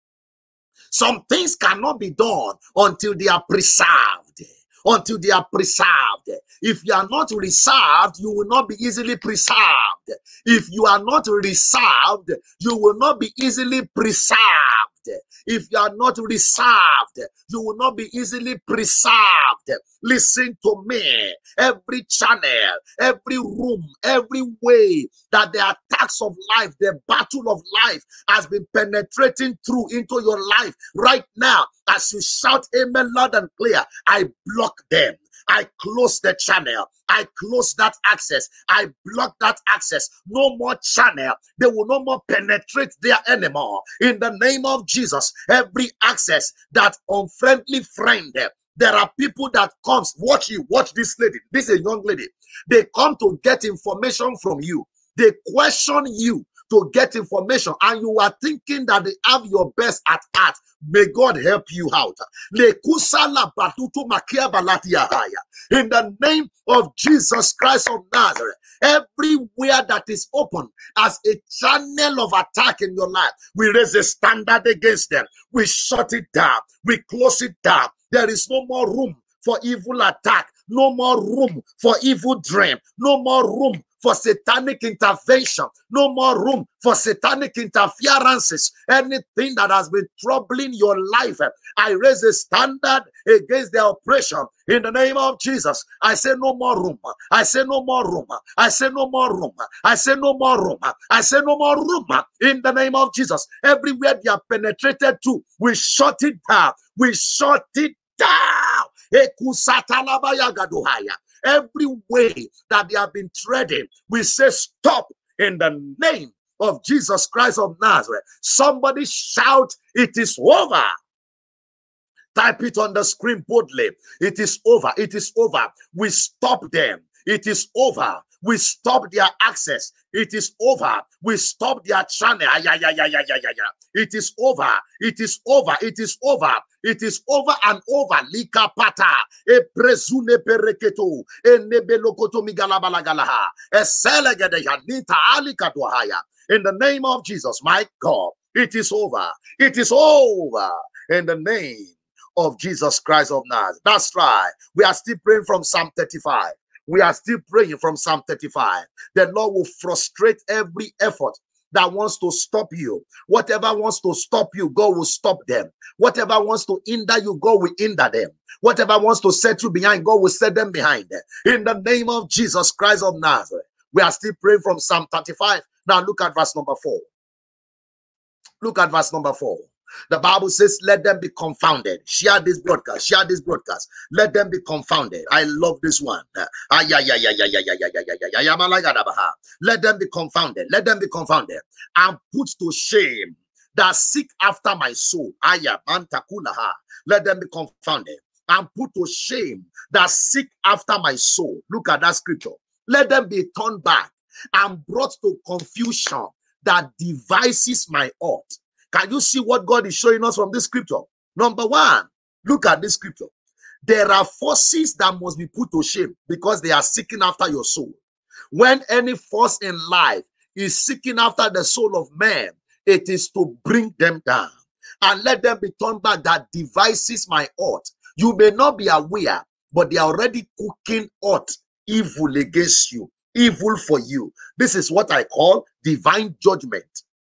Some things cannot be done until they are preserved. Until they are preserved. If you are not reserved, you will not be easily preserved. If you are not reserved, you will not be easily preserved. If you are not reserved, you will not be easily preserved. Listen to me. Every channel, every room, every way that the attacks of life, the battle of life has been penetrating through into your life right now, as you shout amen loud and clear, I block them. I close the channel. I close that access. I block that access. No more channel. They will no more penetrate there anymore. In the name of Jesus, every access, that unfriendly friend, there are people that comes. Watch you. Watch this lady. This is a young lady. They come to get information from you. They question you to get information, and you are thinking that they have your best at heart. May God help you out. In the name of Jesus Christ of Nazareth, everywhere that is open as a channel of attack in your life, we raise a standard against them. We shut it down. We close it down. There is no more room for evil attack. No more room for evil dream. No more room for satanic intervention. No more room for satanic interferences. Anything that has been troubling your life, I raise a standard against their oppression in the name of Jesus. I say no more room. I say no more room. I say no more room. I say no more room. I say no more room in the name of Jesus. Everywhere they are penetrated to, we shut it down. We shut it down. Every way that they have been treading, we say stop in the name of Jesus Christ of Nazareth. Somebody shout, it is over. Type it on the screen boldly. It is over. It is over. We stop them. It is over. We stop their access. It is over. We stop their channel. Ay, ay, ay, ay, ay, ay, ay. It is over. It is over. It is over. It is over and over. Lika pata. E presune pereketo. E nebelokoto migalabalagalaha. E selegedeya. Nita alikadwahaya. In the name of Jesus, my God, it is over. It is over. In the name of Jesus Christ of Nazareth. That's right. We are still praying from Psalm thirty-five. We are still praying from Psalm thirty-five. The Lord will frustrate every effort that wants to stop you. Whatever wants to stop you, God will stop them. Whatever wants to hinder you, God will hinder them. Whatever wants to set you behind, God will set them behind. In the name of Jesus Christ of Nazareth. We are still praying from Psalm thirty-five. Now look at verse number four. Look at verse number four. The Bible says, let them be confounded. Share this broadcast. Share this broadcast. Let them be confounded. I love this one. Let them be confounded. Let them be confounded and put to shame that seek after my soul. Let them be confounded and put to shame that seek after my soul. Look at that scripture. Let them be turned back and brought to confusion that devises my heart. Can you see what God is showing us from this scripture? Number one, look at this scripture. There are forces that must be put to shame because they are seeking after your soul. When any force in life is seeking after the soul of man, it is to bring them down and let them be turned back that devises my heart. You may not be aware, but they are already cooking out evil against you, evil for you. This is what I call divine judgment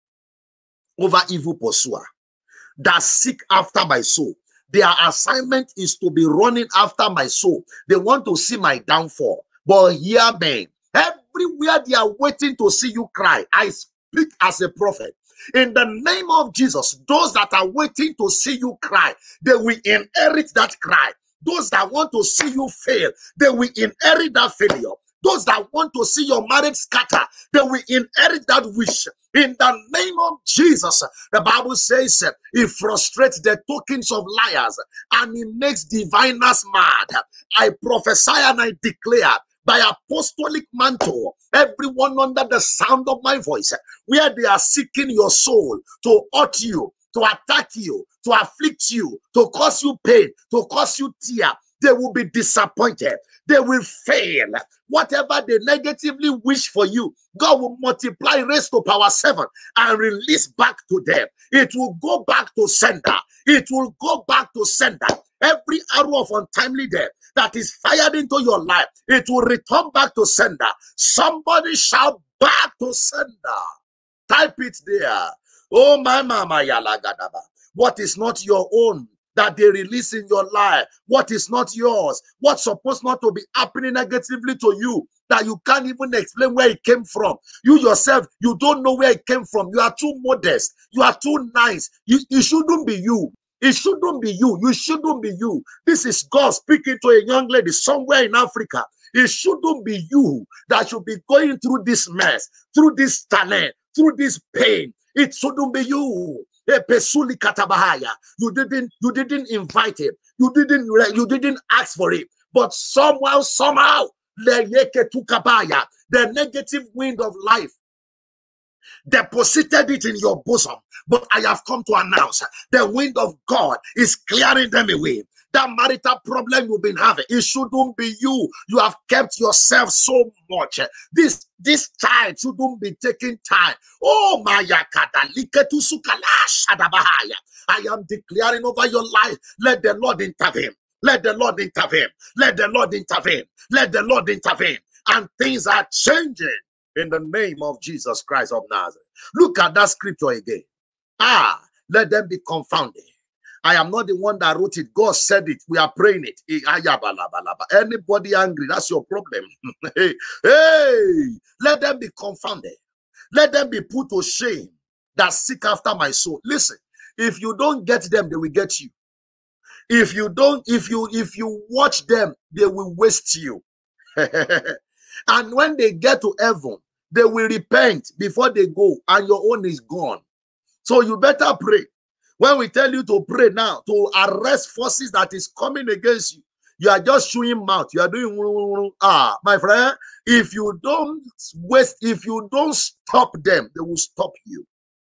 over evil pursuer that seek after my soul. Their assignment is to be running after my soul. They want to see my downfall. But hear me, everywhere they are waiting to see you cry, I speak as a prophet. In the name of Jesus, those that are waiting to see you cry, they will inherit that cry. Those that want to see you fail, they will inherit that failure. Those that want to see your marriage scatter, they will inherit that wish. In the name of Jesus, the Bible says he frustrates the tokens of liars and he makes diviners mad. I prophesy and I declare by apostolic mantle, everyone under the sound of my voice, where they are seeking your soul to hurt you, to attack you, to afflict you, to cause you pain, to cause you tear, they will be disappointed. They will fail. Whatever they negatively wish for you, God will multiply, raise to power seven, and release back to them. It will go back to sender. It will go back to sender. Every arrow of untimely death that is fired into your life, it will return back to sender. Somebody shout back to sender. Type it there. Oh, my mama, yalagadaba. What is not your own that they release in your life, what is not yours, what's supposed not to be happening negatively to you, that you can't even explain where it came from. You yourself, you don't know where it came from. You are too modest. You are too nice. You, it shouldn't be you. It shouldn't be you. You shouldn't be you. This is God speaking to a young lady somewhere in Africa. It shouldn't be you that should be going through this mess, through this talent, through this pain. It shouldn't be you. You didn't, you didn't invite him. You didn't, you didn't ask for it. But somehow, somehow, the negative wind of life deposited it in your bosom. But I have come to announce the wind of God is clearing them away. That marital problem you've been having, it shouldn't be you. You have kept yourself so much. This, this child shouldn't be taking time. Oh, my I am declaring over your life, let the Lord intervene. Let the Lord intervene. Let the Lord intervene. Let the Lord intervene. And things are changing in the name of Jesus Christ of Nazareth. Look at that scripture again. Ah, let them be confounded. I am not the one that wrote it. God said it. We are praying it. Anybody angry, that's your problem. hey, hey, let them be confounded. Let them be put to shame that seek after my soul. Listen, if you don't get them, they will get you. If you don't, if you if you watch them, they will waste you. And when they get to heaven, they will repent before they go, and your own is gone. So you better pray. When we tell you to pray now, to arrest forces that is coming against you, you are just showing mouth. You are doing, ah, my friend, if you don't waste, if you don't stop them, they will stop you.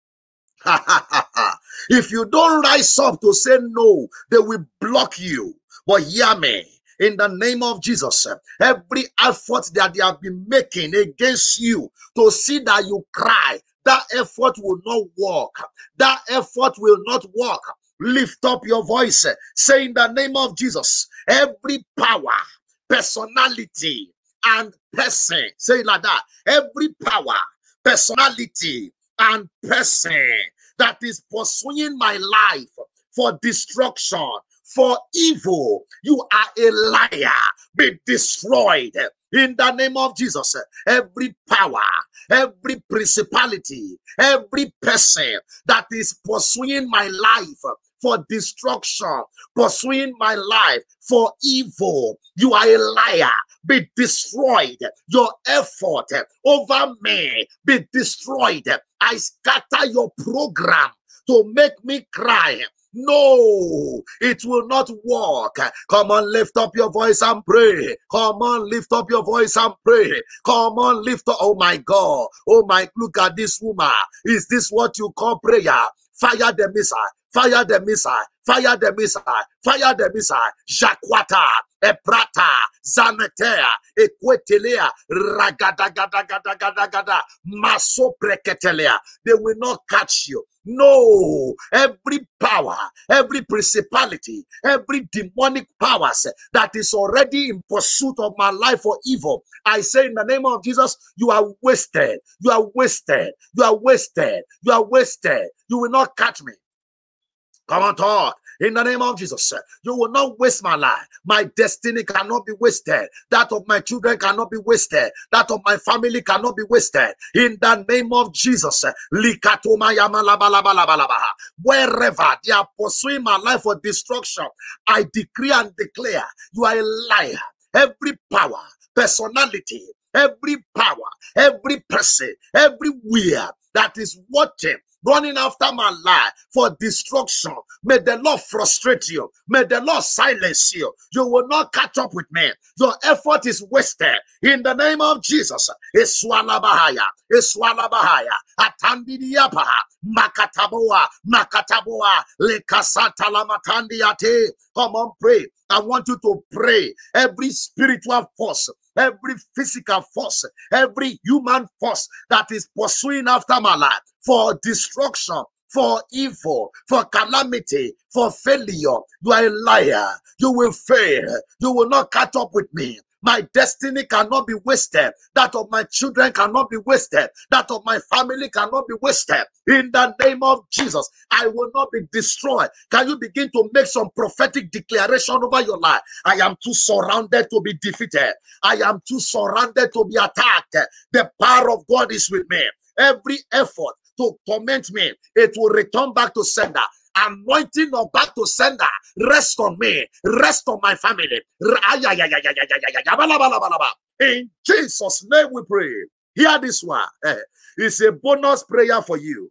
If you don't rise up to say no, they will block you. But hear me. In the name of Jesus, every effort that they have been making against you to see that you cry, that effort will not work. That effort will not work. Lift up your voice. Say in the name of Jesus, every power, personality, and person. Say it like that. Every power, personality, and person that is pursuing my life for destruction, for evil, you are a liar. Be destroyed in the name of Jesus. Every power, every principality, every person that is pursuing my life for destruction, pursuing my life for evil, you are a liar. Be destroyed. Your effort over me be destroyed. I scatter your program to make me cry. No, it will not work. Come on, lift up your voice and pray. Come on, lift up your voice and pray. Come on, lift up. Oh my God. Oh my, look at this woman. Is this what you call prayer? Fire the missile. Fire the missile. Fire the missile. Fire the missile. Jaquata. Eprata. Zanetea. Equetelea. Ragadagadagadagada. Maso preketelea. They will not catch you. No, every power, every principality, every demonic powers that is already in pursuit of my life for evil, I say in the name of Jesus, you are wasted, you are wasted, you are wasted, you are wasted. You will not catch me. Come on, talk. In the name of Jesus, you will not waste my life. My destiny cannot be wasted. That of my children cannot be wasted. That of my family cannot be wasted. In the name of Jesus, wherever they are pursuing my life for destruction, I decree and declare you are a liar. Every power, personality, every power, every person, everywhere that is watching, running after my life for destruction, may the Lord frustrate you. May the Lord silence you. You will not catch up with me. Your effort is wasted. In the name of Jesus. Iswalabahaya. Iswalabahaya. Atandidiapaha. Makataboa. Makataboa. Lekasata lamatandiate. Come on, pray. I want you to pray. Every spiritual force, every physical force, every human force that is pursuing after my life for destruction, for evil, for calamity, for failure, you are a liar. You will fail. You will not catch up with me. My destiny cannot be wasted. That of my children cannot be wasted. That of my family cannot be wasted. In the name of Jesus, I will not be destroyed. Can you begin to make some prophetic declaration over your life? I am too surrounded to be defeated. I am too surrounded to be attacked. The power of God is with me. Every effort to torment me, it will return back to sender. Anointing of back to sender, rest on me, rest on my family. In Jesus' name we pray. Hear this one. It's a bonus prayer for you.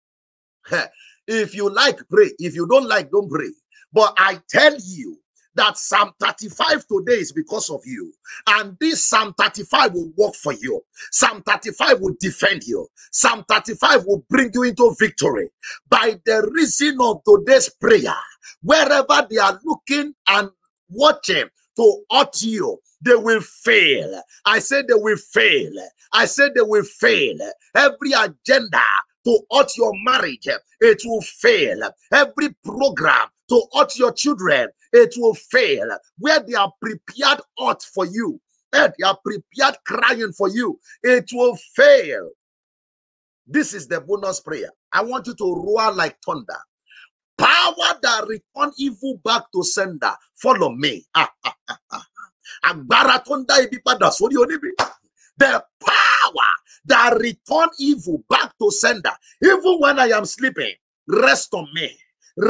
If you like, pray. If you don't like, don't pray. But I tell you that Psalm thirty-five today is because of you. And this Psalm thirty-five will work for you. Psalm thirty-five will defend you. Psalm thirty-five will bring you into victory. By the reason of today's prayer, wherever they are looking and watching to hurt you, they will fail. I said they will fail. I said they will fail. Every agenda to hurt your marriage, it will fail. Every program to hurt your children, it will fail. Where they are prepared hurt for you, where they are prepared crying for you, it will fail. This is the bonus prayer. I want you to roar like thunder. Power that return evil back to sender, follow me. The power that return evil back to sender, even when I am sleeping, rest on me. Do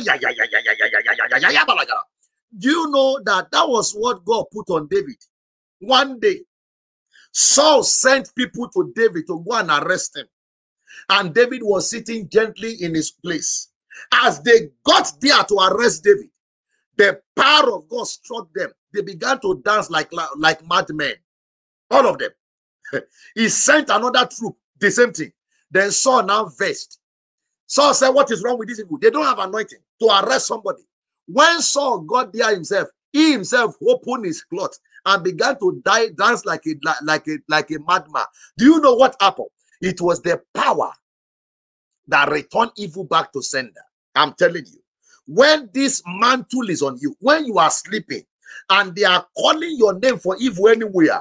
you know that that was what God put on David? One day, Saul sent people to David to go and arrest him. And David was sitting gently in his place. As they got there to arrest David, the power of God struck them. They began to dance like, like madmen. All of them. He sent another troop, the same thing. Then Saul now vexed. Saul said, what is wrong with these people? They don't have anointing to arrest somebody. When Saul got there himself, he himself opened his cloth and began to die, dance like a, like, a, like a madman. Do you know what happened? It was the power that returned evil back to sender. I'm telling you. When this mantle is on you, when you are sleeping, and they are calling your name for evil anywhere,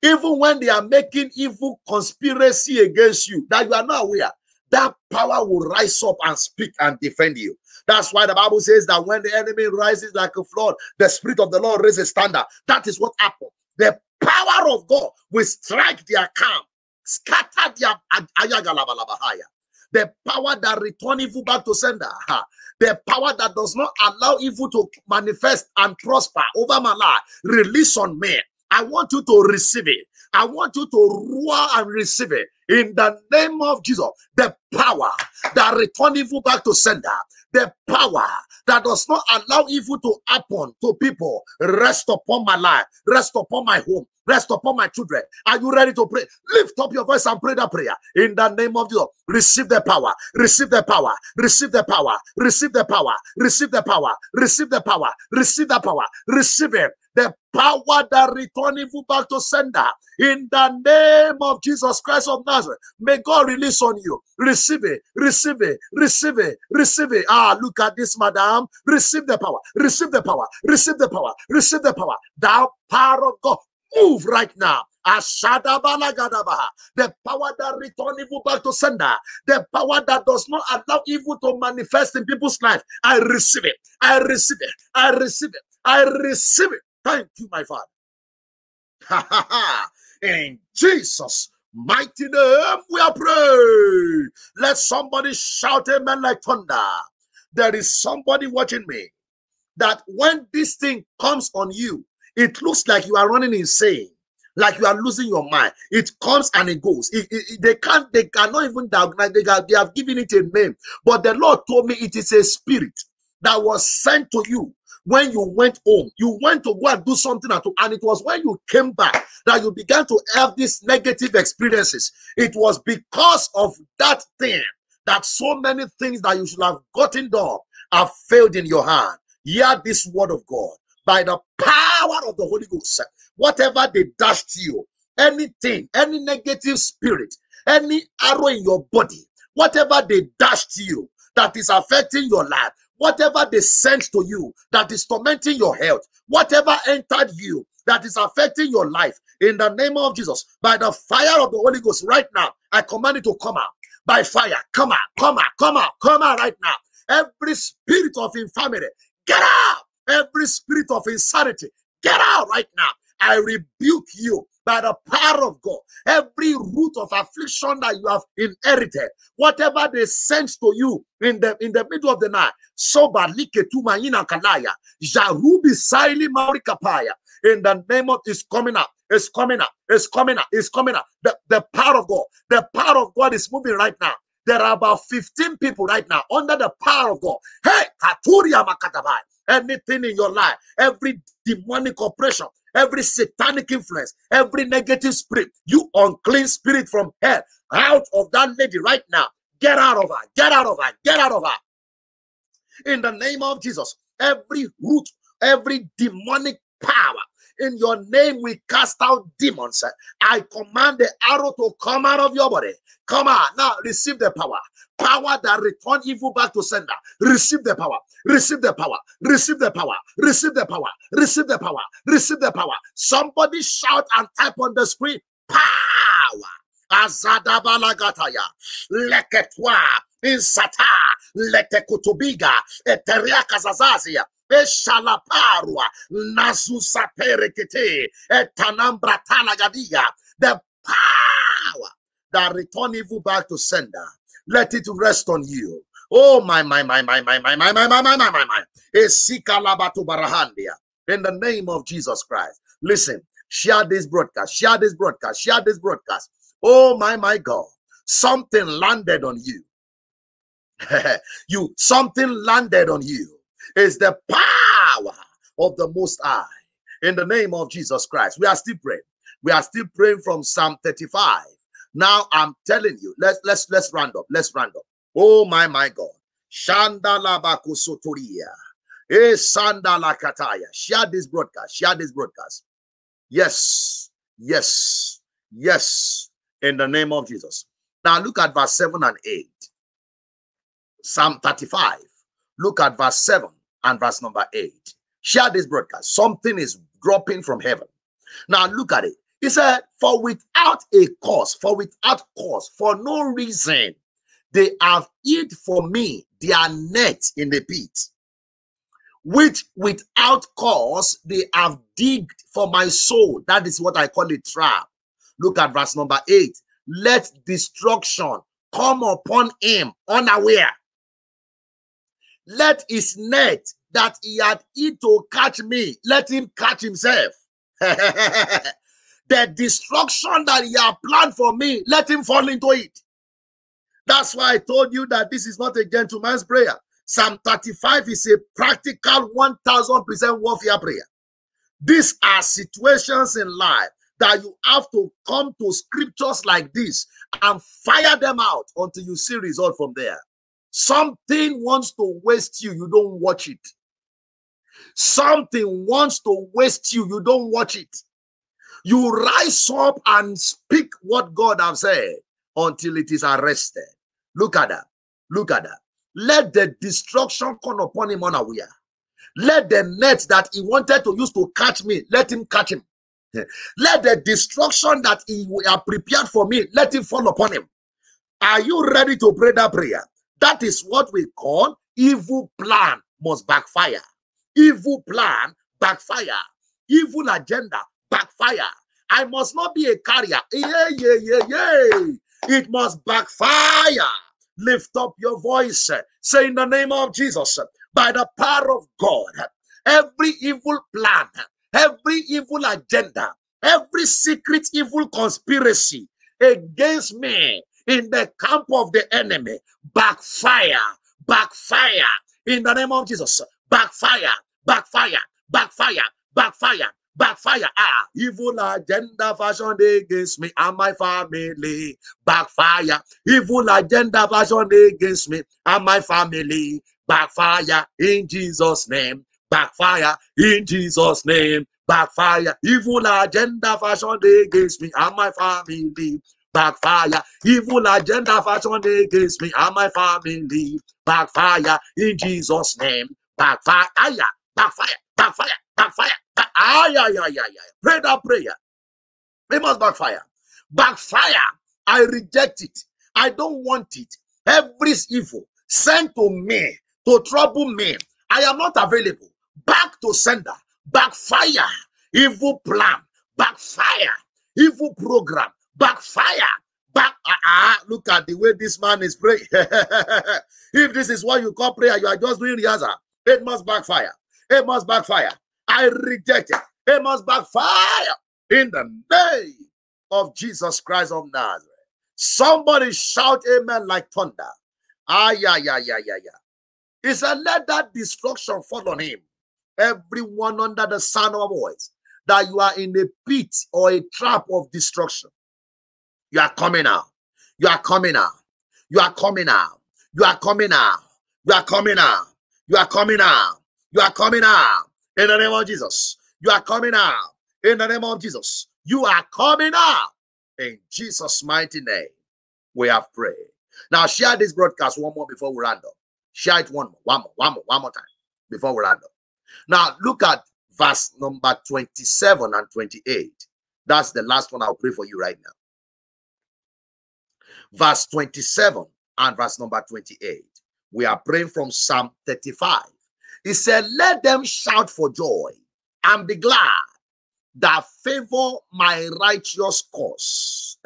Even when they are making evil conspiracy against you that you are not aware, that power will rise up and speak and defend you. That's why the Bible says that when the enemy rises like a flood, the Spirit of the Lord raises a standard. That is what happened. The power of God will strike their camp, scatter their ayagalabalabahaya. The power that returns evil back to sender. The power that does not allow evil to manifest and prosper over my life. Release on me. I want you to receive it. I want you to roar and receive it. In the name of Jesus, the power that returns evil back to sender. The power that does not allow evil to happen to people. Rest upon my life. Rest upon my home. Rest upon my children. Are you ready to pray? Lift up your voice and pray that prayer. In the name of Jesus, receive the power. Receive the power. Receive the power. Receive the power. Receive the power. Receive the power. Receive the power. Receive it. The power that returns evil back to sender. In the name of Jesus Christ of Nazareth, may God release on you. Receive it. Receive it. Receive it. Receive it. Ah, look at this, madam. Receive the power. Receive the power. Receive the power. Receive the power. Thou power of God. Move right now. Ashadabalagadabaha. The power that returns evil back to sender. The power that does not allow evil to manifest in people's life. I receive it. I receive it. I receive it. I receive it. Thank you, my Father. Ha ha ha. In Jesus' mighty name, we are praying. Let somebody shout amen like thunder. There is somebody watching me that when this thing comes on you, it looks like you are running insane, like you are losing your mind. It comes and it goes. It, it, it, they can't, they cannot even diagnose. They, they have given it a name. But the Lord told me it is a spirit that was sent to you when you went home. You went to go and do something at home, and it was when you came back that you began to have these negative experiences. It was because of that thing that so many things that you should have gotten done have failed in your hand. Hear this word of God. By the power of the Holy Ghost, whatever they dashed you, anything, any negative spirit, any arrow in your body, whatever they dashed you that is affecting your life, whatever they sent to you that is tormenting your health, whatever entered you that is affecting your life, in the name of Jesus, by the fire of the Holy Ghost right now, I command it to come out. By fire, come out, come out, come out, come out right now. Every spirit of infirmity, get out. Every spirit of insanity, get out right now. I rebuke you by the power of God. Every root of affliction that you have inherited, whatever they sent to you in the in the middle of the night, soba like tuma ina kalaya, jarubi saili mauri kapaya. In the name of, is coming up, it's coming up, it's coming up, it's coming up. The, the power of God, the power of God is moving right now. There are about fifteen people right now under the power of God. Hey, Katuria Makatabai. Anything in your life, every demonic oppression, every satanic influence, every negative spirit, you unclean spirit from hell, out of that lady right now. Get out of her, get out of her, get out of her. In the name of Jesus, every root, every demonic power, in your name we cast out demons. I command the arrow to come out of your body. Come on, now receive the power. Power that return evil back to sender. Receive the power. Receive the power. Receive the power. Receive the power. Receive the power. Receive the power. Somebody shout and type on the screen. Power. Azadabalagataya. Leketwa. Insata. Letekutubiga. Eteriaka zazazia. Eshalaparwa. Nazusa perekete. Etanambra talagadia. The power that return evil back to sender. Let it rest on you. Oh, my, my, my, my, my, my, my, my, my, my, my, my, my. Esikalabatu barahandia. In the name of Jesus Christ. Listen, share this broadcast, share this broadcast, share this broadcast. Oh, my, my God. Something landed on you. you, something landed on you. It's the power of the Most High. In the name of Jesus Christ. We are still praying. We are still praying from Psalm thirty-five. Now I'm telling you, let's let's let's round up. Let's round up. Oh my my God. Shandala bakusotoria. Eh sandala kataya. Share this broadcast. Share this broadcast. Yes. Yes. Yes. In the name of Jesus. Now look at verse seven and eight. Psalm thirty-five. Look at verse seven and verse number eight. Share this broadcast. Something is dropping from heaven. Now look at it. He said, for without a cause, for without cause, for no reason, they have hid for me their net in the pit, which without cause they have digged for my soul. That is what I call a trap. Look at verse number eight. Let destruction come upon him unaware. Let his net that he had hid to catch me, let him catch himself. The destruction that he had planned for me, let him fall into it. That's why I told you that this is not a gentleman's prayer. Psalm thirty-five is a practical one thousand percent warfare prayer. These are situations in life that you have to come to scriptures like this and fire them out until you see result from there. Something wants to waste you, you don't watch it. Something wants to waste you, you don't watch it. You rise up and speak what God has said until it is arrested. Look at that. Look at that. Let the destruction come upon him unaware. Let the net that he wanted to use to catch me, let him catch him. Let the destruction that he had prepared for me, let him fall upon him. Are you ready to pray that prayer? That is what we call evil plan must backfire. Evil plan backfire. Evil agenda backfire. I must not be a carrier. Yeah, yeah, yeah, yeah. It must backfire. Lift up your voice. Say in the name of Jesus, by the power of God, every evil plan, every evil agenda, every secret evil conspiracy against me in the camp of the enemy, backfire, backfire in the name of Jesus. Backfire, backfire, backfire, backfire, backfire. Ah, evil agenda fashioned against me and my family. Backfire. Evil agenda fashioned against me and my family. Backfire in Jesus' name. Backfire in Jesus' name. Backfire. Evil agenda fashioned against me and my family. Backfire. Evil agenda fashioned against me and my family. Backfire in Jesus' name. Backfire. Backfire. Backfire. Backfire. Ah, yeah, yeah, yeah, yeah. Pray that prayer. It must backfire. Backfire. I reject it. I don't want it. Every evil sent to me to trouble me, I am not available. Back to sender. Backfire. Evil plan. Backfire. Evil program. Backfire. Back. Ah, ah, look at the way this man is praying. If this is what you call prayer, you are just doing rehearsal. It must backfire. It must backfire. I reject it. It must backfire in the name of Jesus Christ of Nazareth. Somebody shout amen like thunder. Ah, yeah, yeah, yeah, yeah, yeah. He said, let that destruction fall on him. Everyone under the sound of a voice, that you are in a pit or a trap of destruction. You are coming out. You are coming out. You are coming out. You are coming out. You are coming out. You are coming out. You are coming out. In the name of Jesus. You are coming out. In the name of Jesus. You are coming out. In Jesus' mighty name, we have prayed. Now share this broadcast one more before we round up. Share it one more, one more, one more, one more time before we round up. Now look at verse number twenty-seven and twenty-eight. That's the last one I'll pray for you right now. Verse twenty-seven and verse number twenty-eight. We are praying from Psalm thirty-five. He said, let them shout for joy and be glad that favor my righteous cause.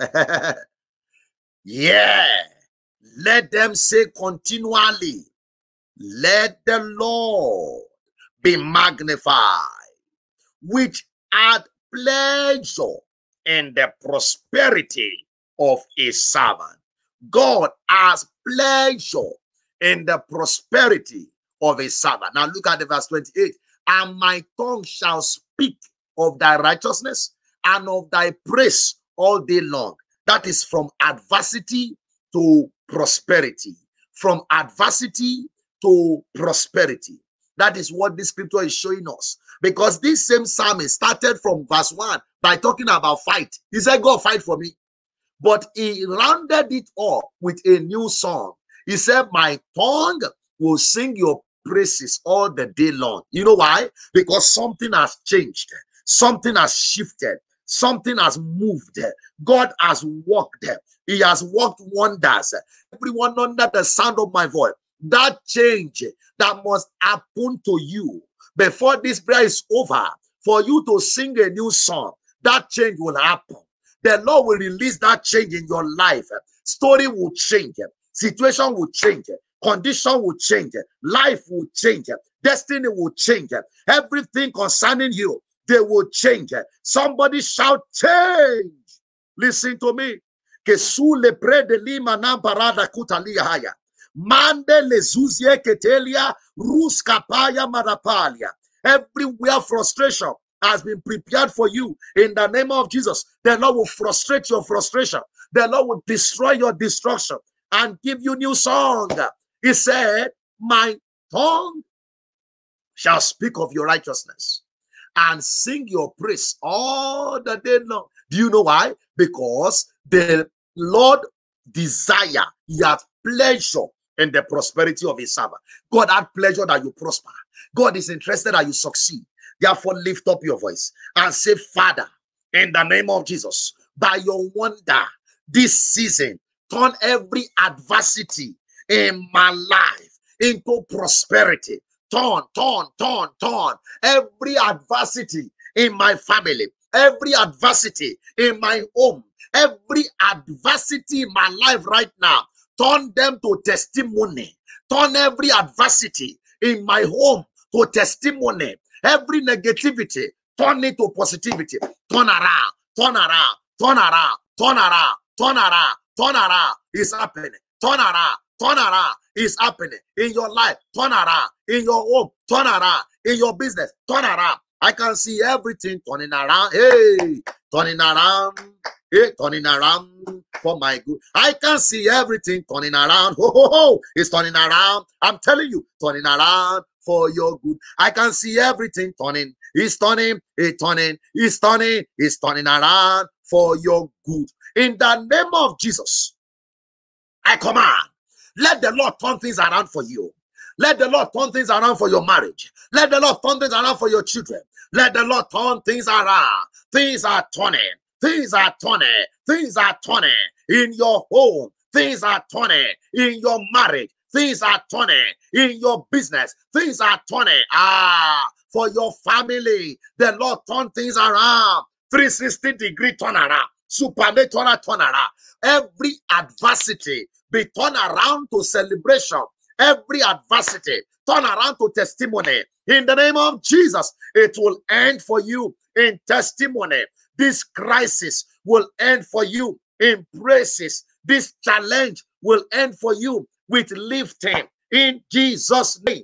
Yeah. Let them say continually, let the Lord be magnified, which had pleasure in the prosperity of his servant. God has pleasure in the prosperity of his servant. Now look at the verse twenty-eight. And my tongue shall speak of thy righteousness and of thy praise all day long. That is from adversity to prosperity. From adversity to prosperity. That is what this scripture is showing us. Because this same psalmist started from verse one by talking about fight. He said, go fight for me. But he rounded it up with a new song. He said, my tongue will sing your praises all the day long. You know why? Because something has changed. Something has shifted. Something has moved. God has worked. He has worked wonders. Everyone under the sound of my voice, that change that must happen to you before this prayer is over, for you to sing a new song, that change will happen. The Lord will release that change in your life. Story will change. Situation will change. Condition will change. Life will change. Destiny will change. Everything concerning you, they will change. Somebody shout change. Listen to me. Que sous le près de l'imana parada kutalia haya. Mande le zuzie ketelia ruskapaya marapalia. Everywhere frustration has been prepared for you in the name of Jesus. The Lord will frustrate your frustration. The Lord will destroy your destruction and give you new song. He said, my tongue shall speak of your righteousness and sing your praise all the day long. Do you know why? Because the Lord desire, he had pleasure in the prosperity of his servant. God had pleasure that you prosper. God is interested that you succeed. Therefore, lift up your voice and say, Father, in the name of Jesus, by your wonder this season, turn every adversity in my life into prosperity. Turn, turn, turn, turn every adversity in my family, every adversity in my home, every adversity in my life right now, turn them to testimony. Turn every adversity in my home to testimony. Every negativity, turn it to positivity. Turn around, turn around, turn around, turn around, turn around, turn around. It's happening. Turn around, turn around. It's happening in your life. Turn around in your home. Turn around in your business. Turn around. I can see everything turning around. Hey, turning around. Hey, turning around for my good. I can see everything turning around. Ho, ho, ho. It's turning around. I'm telling you, turning around for your good. I can see everything turning. It's turning. It's turning. It's turning. It's turning around for your good. In the name of Jesus, I command, let the Lord turn things around for you. Let the Lord turn things around for your marriage. Let the Lord turn things around for your children. Let the Lord turn things around. Things are turning. Things are turning. Things are turning in your home. Things are turning in your marriage. Things are turning in your business. Things are turning. Ah, for your family. The Lord turn things around. three sixty degree turnaround. Supernatural turnaround. Every adversity be turned around to celebration. Every adversity turn around to testimony. In the name of Jesus, it will end for you in testimony. This crisis will end for you in praises. This challenge will end for you with lifting in Jesus' name.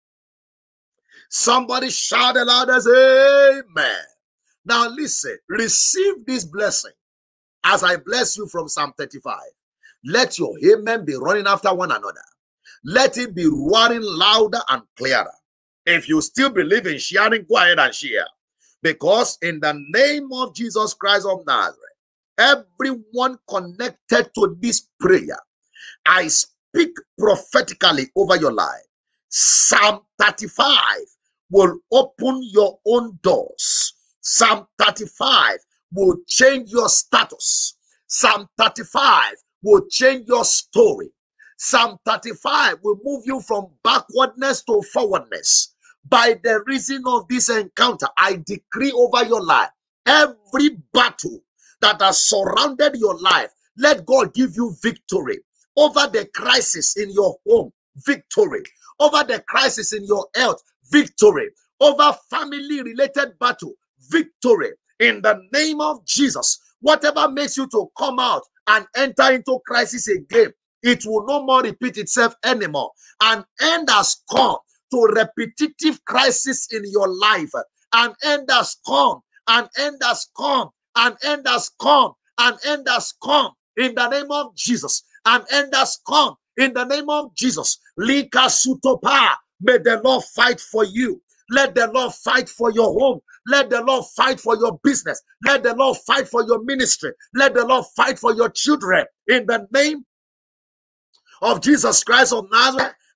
Somebody shout aloud as amen. Now listen, receive this blessing as I bless you from Psalm thirty-five. Let your amen be running after one another. Let it be roaring louder and clearer. If you still believe in sharing, go ahead and share. Because in the name of Jesus Christ of Nazareth, everyone connected to this prayer, I speak prophetically over your life. Psalm thirty-five will open your own doors. Psalm thirty-five will change your status. Psalm thirty-five will change your story. Psalm thirty-five will move you from backwardness to forwardness. By the reason of this encounter, I decree over your life, every battle that has surrounded your life, let God give you victory. Over the crisis in your home, victory. Over the crisis in your health, victory. Over family-related battle, victory. In the name of Jesus, whatever makes you to come out and enter into crisis again, it will no more repeat itself anymore. An end has come to repetitive crisis in your life. An end has come. An end has come. An end has come. An end has come. In the name of Jesus. An end has come. In the name of Jesus. Lika Sutopa. May the Lord fight for you. Let the Lord fight for your home. Let the Lord fight for your business. Let the Lord fight for your ministry. Let the Lord fight for your children. In the name of Jesus Christ of Nazareth,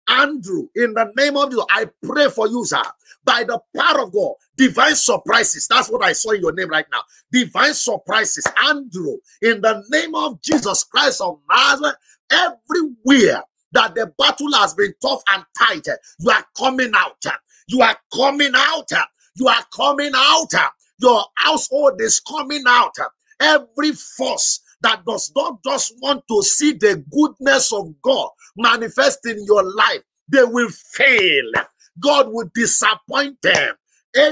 Andrew, in the name of Jesus, I pray for you, sir. By the power of God, divine surprises. That's what I saw in your name right now. Divine surprises. Andrew, in the name of Jesus Christ of Nazareth, everywhere that the battle has been tough and tight, you are coming out. You are coming out. You are coming out. Your household is coming out. Every force that does not just want to see the goodness of God manifest in your life, they will fail. God will disappoint them. There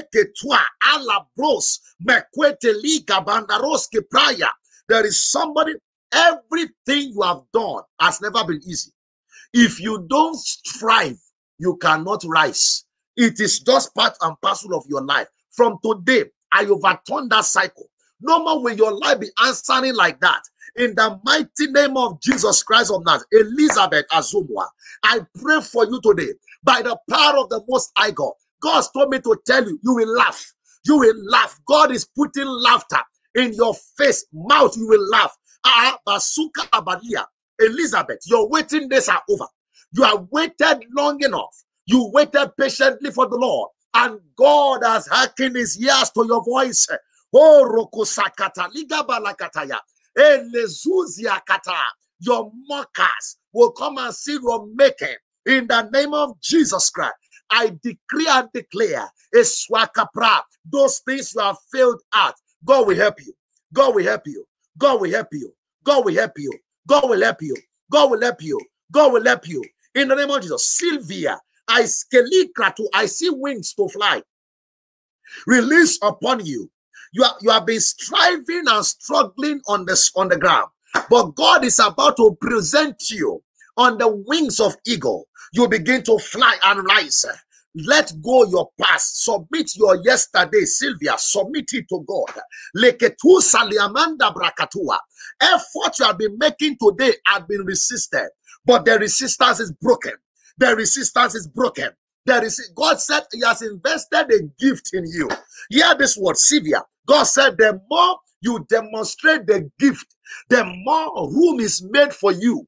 is somebody, everything you have done has never been easy. If you don't strive, you cannot rise. It is just part and parcel of your life. From today, I overturn that cycle. No more will your life be answering like that. In the mighty name of Jesus Christ of Nazareth, Elizabeth Azumwa, I pray for you today. By the power of the Most High God, God told me to tell you, you will laugh. You will laugh. God is putting laughter in your face, mouth. You will laugh. Ah, Basuka Abadia. Elizabeth, your waiting days are over. You have waited long enough. You waited patiently for the Lord, and God has hearkened his ears to your voice. Oh, Rokosakata, Ligabalakataya, Elezuzia Kata. Your mockers will come and see your making. In the name of Jesus Christ, I decree and declare, Eswakapra, those things you have failed at, God will help you. God will help you. God will help you. God will help you. God will help you. God will help you. God will help you. In the name of Jesus, Sylvia, I skelikratu, I see wings to fly. Release upon you. You, are, you have been striving and struggling on the, on the ground, but God is about to present you on the wings of eagle. You begin to fly and rise. Let go your past. Submit your yesterday, Sylvia. Submit it to God. Leketu saliamanda brakatua. Effort you have been making today have been resisted, but the resistance is broken. The resistance is broken. There is God said He has invested a gift in you. Hear this word, Sylvia. God said the more you demonstrate the gift, the more room is made for you.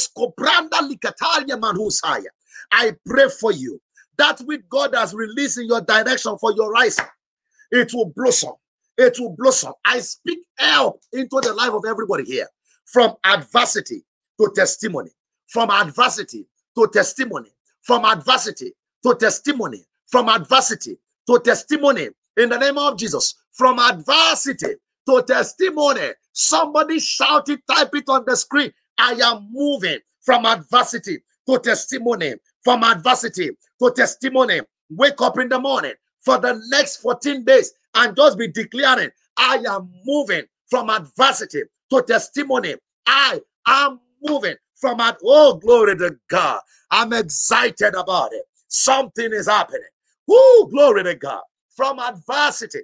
I pray for you that which God has released in your direction for your rising, it will blossom. It will blossom. I speak help into the life of everybody here, from adversity to testimony, from adversity to testimony, from adversity to testimony, from adversity to testimony. In the name of Jesus, from adversity to testimony. Somebody shout it, type it on the screen. I am moving from adversity to testimony, from adversity to testimony. Wake up in the morning for the next fourteen days and just be declaring, I am moving from adversity to testimony. I am moving from ad oh, glory to God. I'm excited about it. Something is happening. Woo, glory to God. From adversity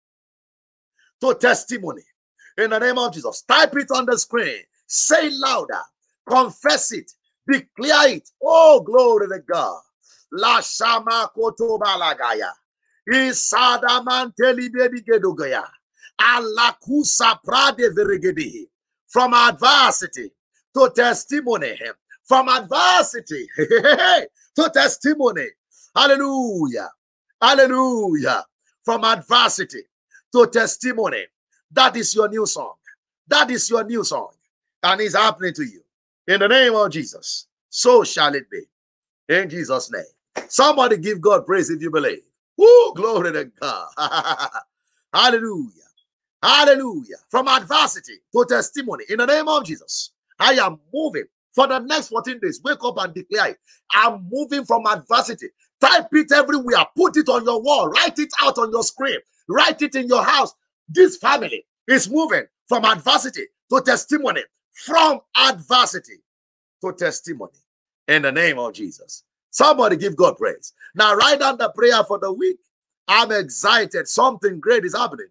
to testimony. In the name of Jesus. Type it on the screen. Say louder. Confess it. Declare it. Oh, glory to God. La shama koto balagaya. Isada manteli baby gedogaya. Alakusa prade verigedi. From adversity to testimony. From adversity to testimony. Hallelujah. Hallelujah. From adversity to testimony. That is your new song. That is your new song. And it's happening to you. In the name of Jesus. So shall it be. In Jesus' name. Somebody give God praise if you believe. Woo, glory to God. Hallelujah. Hallelujah. From adversity to testimony. In the name of Jesus. I am moving for the next fourteen days. Wake up and declare it. I'm moving from adversity. Type it everywhere. Put it on your wall. Write it out on your screen. Write it in your house. This family is moving from adversity to testimony. From adversity to testimony. In the name of Jesus. Somebody give God praise. Now write down the prayer for the week. I'm excited. Something great is happening.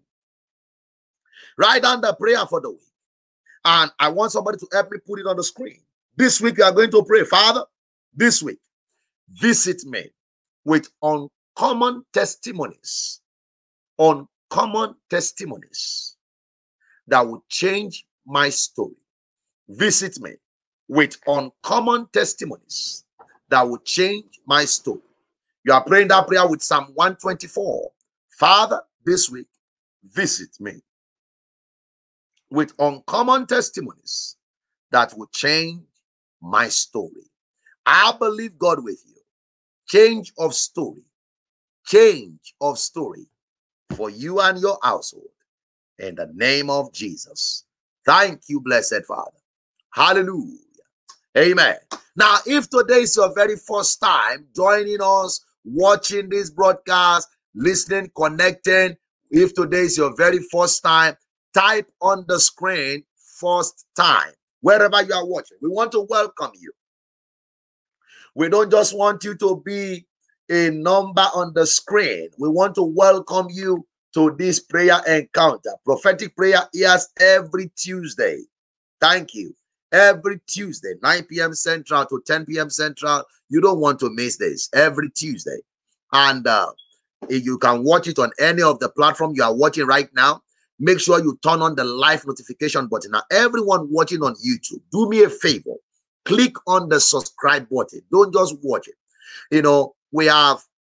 Write down the prayer for the week. And I want somebody to help me put it on the screen. This week we are going to pray, Father, this week, visit me with uncommon testimonies. Uncommon testimonies that will change my story. Visit me with uncommon testimonies that will change my story. You are praying that prayer with Psalm one twenty-four. Father, this week, visit me with uncommon testimonies that will change my story. I believe God with you. Change of story. Change of story for you and your household. In the name of Jesus. Thank you, blessed Father. Hallelujah. Amen. Now, if today is your very first time joining us, watching this broadcast, listening, connecting, if today is your very first time, type on the screen first time, wherever you are watching. We want to welcome you. We don't just want you to be a number on the screen. We want to welcome you to this prayer encounter. Prophetic prayer airs every Tuesday. Thank you. Every Tuesday, nine p m Central to ten p m Central. You don't want to miss this. Every Tuesday. And uh, you can watch it on any of the platform you are watching right now. Make sure you turn on the live notification button. Now, everyone watching on YouTube, do me a favor. Click on the subscribe button. Don't just watch it. You know, we have,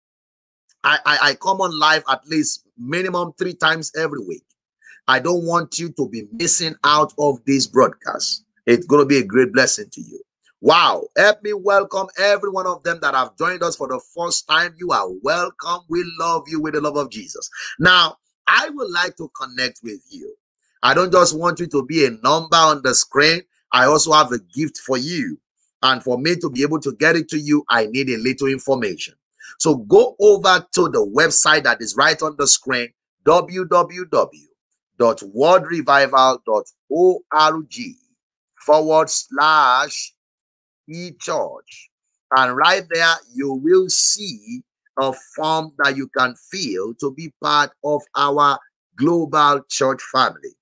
I, I, I come on live at least minimum three times every week. I don't want you to be missing out of this broadcast. It's going to be a great blessing to you. Wow. Help me welcome every one of them that have joined us for the first time. You are welcome. We love you with the love of Jesus. Now, I would like to connect with you. I don't just want you to be a number on the screen. I also have a gift for you. And for me to be able to get it to you, I need a little information. So go over to the website that is right on the screen, w w w dot world revival dot org forward slash e-church. And right there, you will see a form that you can fill to be part of our global church family.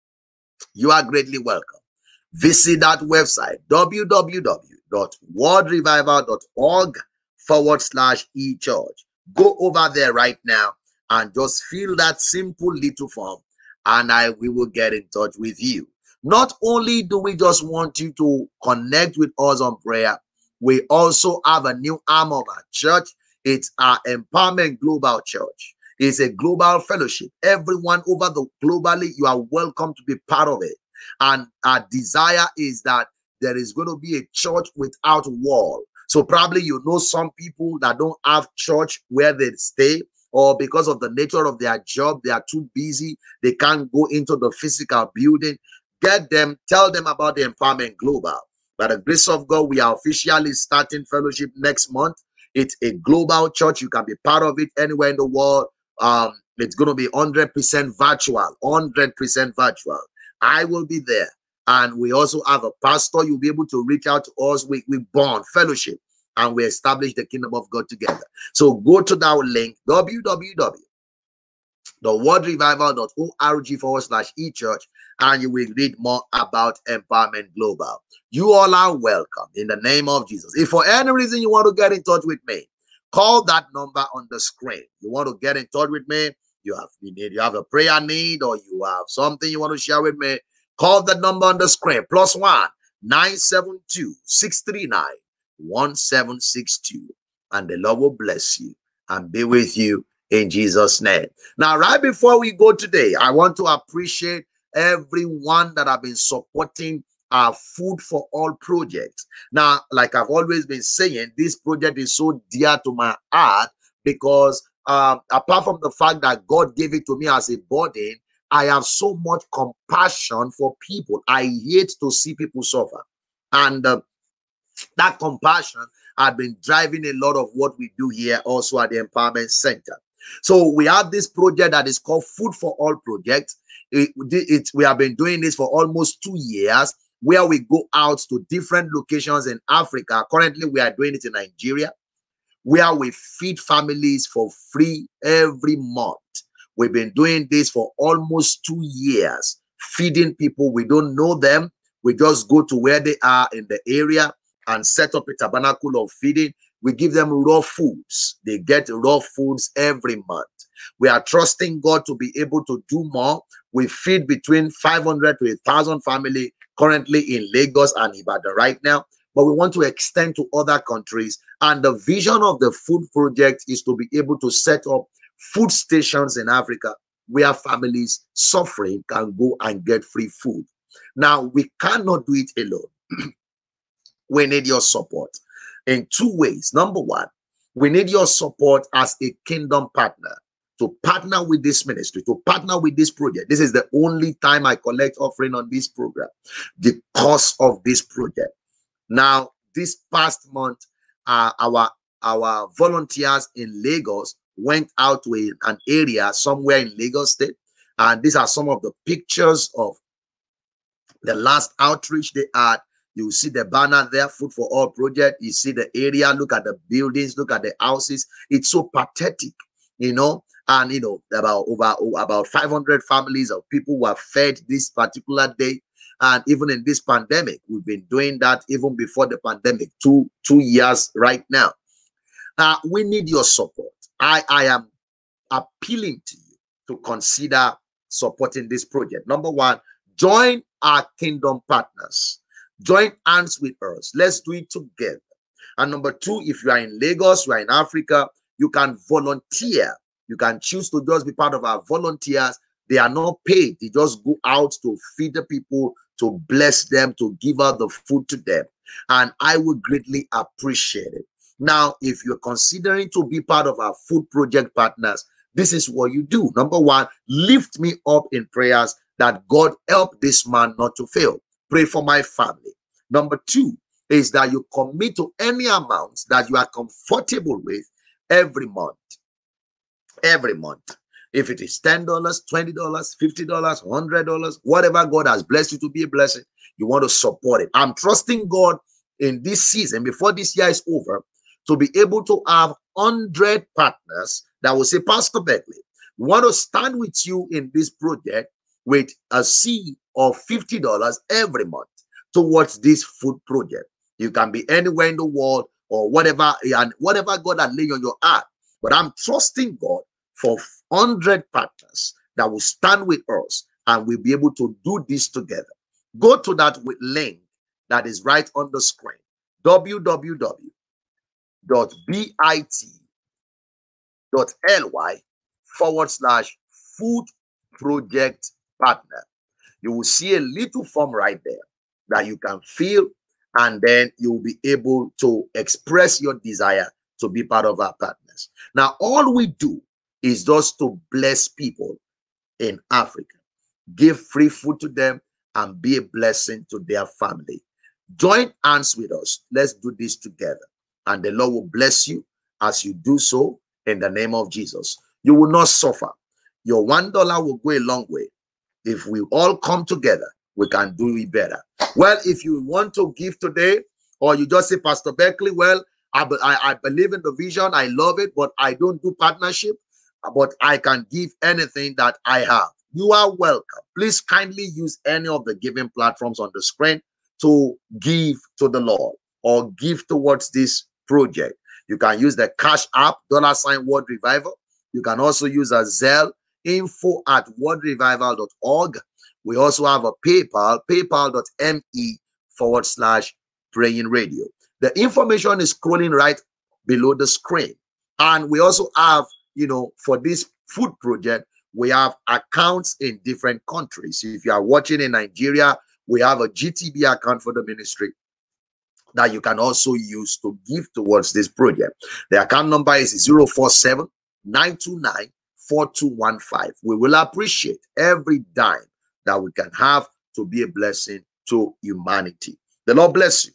You are greatly welcome. Visit that website, w w w dot world revival dot org forward slash e-church. Go over there right now and just fill that simple little form, and I we will get in touch with you. Not only do we just want you to connect with us on prayer, we also have a new arm of our church. It's our Empowerment Global Church. It's a global fellowship. Everyone over the globally, you are welcome to be part of it. And our desire is that there is going to be a church without wall. So probably you know some people that don't have church where they stay, or because of the nature of their job, they are too busy. They can't go into the physical building. Get them, tell them about the Empowerment Global. By the grace of God, we are officially starting fellowship next month. It's a global church. You can be part of it anywhere in the world. Um, it's going to be one hundred percent virtual, one hundred percent virtual. I will be there. And we also have a pastor. You'll be able to reach out to us. We, we bond fellowship and we establish the kingdom of God together. So go to that link, w w w dot world revival dot org forward slash e-church, and you will read more about Empowerment Global. You all are welcome in the name of Jesus. If for any reason you want to get in touch with me, call that number on the screen. You want to get in touch with me, you have you need you have a prayer need, or you have something you want to share with me, call the number on the screen, plus one nine seven two six three nine one seven six two, and the Lord will bless you and be with you in Jesus' name. Now, right before we go today, I want to appreciate everyone that have been supporting our Food for All project. Now, like I've always been saying, this project is so dear to my heart because um, apart from the fact that God gave it to me as a burden, I have so much compassion for people. I hate to see people suffer. And uh, that compassion has been driving a lot of what we do here also at the Empowerment Center. So we have this project that is called Food for All Project. It, it, we have been doing this for almost two years, where we go out to different locations in Africa. Currently, we are doing it in Nigeria, where we feed families for free every month. We've been doing this for almost two years, feeding people. We don't know them. We just go to where they are in the area and set up a tabernacle of feeding. We give them raw foods. They get raw foods every month. We are trusting God to be able to do more. We feed between five hundred to one thousand families currently in Lagos and Ibadan right now. but we want to extend to other countries. And the vision of the food project is to be able to set up food stations in Africa where families suffering can go and get free food. Now, we cannot do it alone. We need your support in two ways. Number one, we need your support as a kingdom partner to partner with this ministry, to partner with this project. This is the only time I collect offering on this program, the cost of this project. Now, this past month, uh, our, our volunteers in Lagos went out to a, an area somewhere in Lagos State. And these are some of the pictures of the last outreach they had. You see the banner there, Food for All project. You see the area, look at the buildings, look at the houses. It's so pathetic, you know. And, you know, about over about five hundred families of people were fed this particular day. And even in this pandemic, we've been doing that even before the pandemic, two, two years right now. Uh, we need your support. I, I am appealing to you to consider supporting this project. Number one, join our kingdom partners. Join hands with us. Let's do it together. And number two, if you are in Lagos, you are in Africa, you can volunteer. You can choose to just be part of our volunteers. They are not paid. They just go out to feed the people, to bless them, to give out the food to them. And I would greatly appreciate it. Now, if you're considering to be part of our food project partners, this is what you do. Number one, lift me up in prayers that God help this man not to fail. Pray for my family. Number two is that you commit to any amounts that you are comfortable with every month. Every month. If it is ten dollars, twenty dollars, fifty dollars, one hundred dollars, whatever God has blessed you to be a blessing, you want to support it. I'm trusting God in this season, before this year is over, to be able to have one hundred partners that will say, Pastor Beckley, we want to stand with you in this project with a seed of fifty dollars every month towards this food project. You can be anywhere in the world or whatever, and whatever God has laid on your heart. But I'm trusting God for one hundred partners that will stand with us, and we'll be able to do this together. Go to that link that is right on the screen, w w w dot bit dot l y forward slash food project partner. You will see a little form right there that you can fill, and then you will be able to express your desire to be part of our partners. Now, all we do is just to bless people in Africa, give free food to them, and be a blessing to their family. Join hands with us. Let's do this together. And the Lord will bless you as you do so in the name of Jesus. You will not suffer. Your one dollar will go a long way. If we all come together, we can do it better. Well, if you want to give today, or you just say, Pastor Beckley, well, I, I, I believe in the vision, I love it, but I don't do partnership, but I can give anything that I have. You are welcome. Please kindly use any of the giving platforms on the screen to give to the Lord or give towards this project. You can use the Cash App, dollar sign Word Revival. You can also use a Zelle, info at word revival dot org. We also have a PayPal, paypal.me forward slash praying radio. The information is scrolling right below the screen. And we also have, you know, for this food project, we have accounts in different countries. If you are watching in Nigeria, we have a G T B account for the ministry that you can also use to give towards this project. The account number is zero four seven, nine two nine, four two one five. We will appreciate every dime that we can have to be a blessing to humanity. The Lord bless you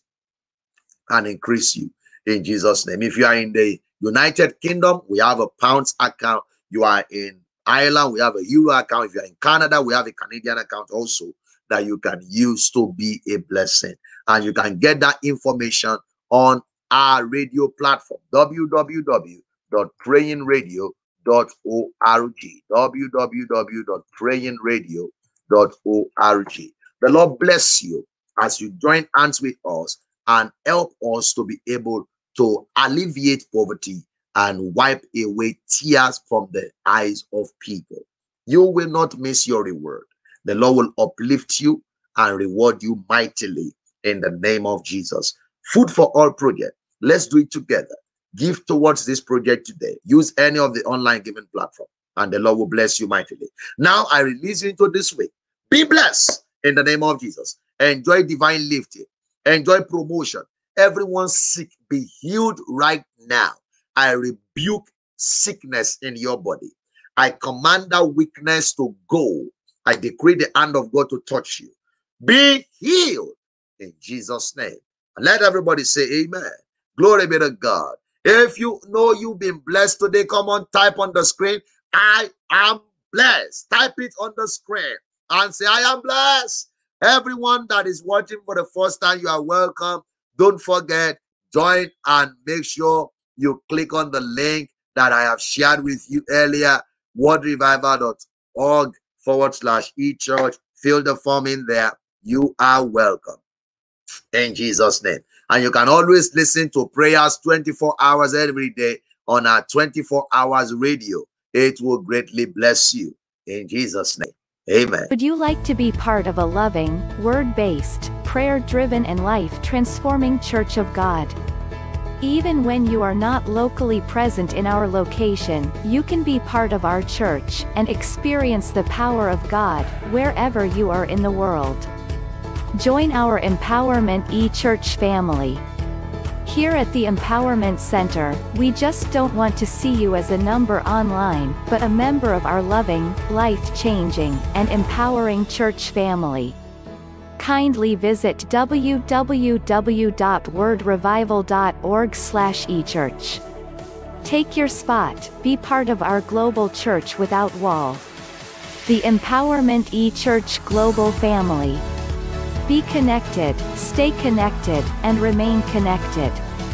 and increase you in Jesus' name. If you are in the United Kingdom, we have a pounds account. You are in Ireland, we have a euro account. If you're in Canada, we have a Canadian account also that you can use to be a blessing. And you can get that information on our radio platform, w w w dot praying radio dot org, w w w dot praying radio dot org. The Lord bless you as you join hands with us and help us to be able to alleviate poverty and wipe away tears from the eyes of people. You will not miss your reward. The Lord will uplift you and reward you mightily in the name of Jesus. Food for All project. Let's do it together. Give towards this project today. Use any of the online giving platform, and the Lord will bless you mightily. Now I release you into this week. Be blessed in the name of Jesus. Enjoy divine lifting. Enjoy promotion. Everyone sick, be healed right now. I rebuke sickness in your body. I command that weakness to go. I decree the hand of God to touch you. Be healed in Jesus' name. And let everybody say amen. Glory be to God. If you know you've been blessed today, come on, type on the screen, I am blessed. Type it on the screen and say, I am blessed. Everyone that is watching for the first time, you are welcome. Don't forget, join and make sure you click on the link that I have shared with you earlier, wordrevival.org forward slash e-church. Fill the form in there. You are welcome in Jesus' name. And you can always listen to prayers twenty-four hours every day on our twenty-four hours radio. It will greatly bless you in Jesus' name. Amen. Would you like to be part of a loving, word-based, prayer-driven and life-transforming Church of God? Even when you are not locally present in our location, you can be part of our church and experience the power of God wherever you are in the world. Join our Empowerment eChurch family. Here at the Empowerment Center, we just don't want to see you as a number online, but a member of our loving, life-changing, and empowering church family. Kindly visit w w w dot word revival dot org slash e church. Take your spot, be part of our global church without wall. The Empowerment eChurch Global Family. Be connected, stay connected, and remain connected.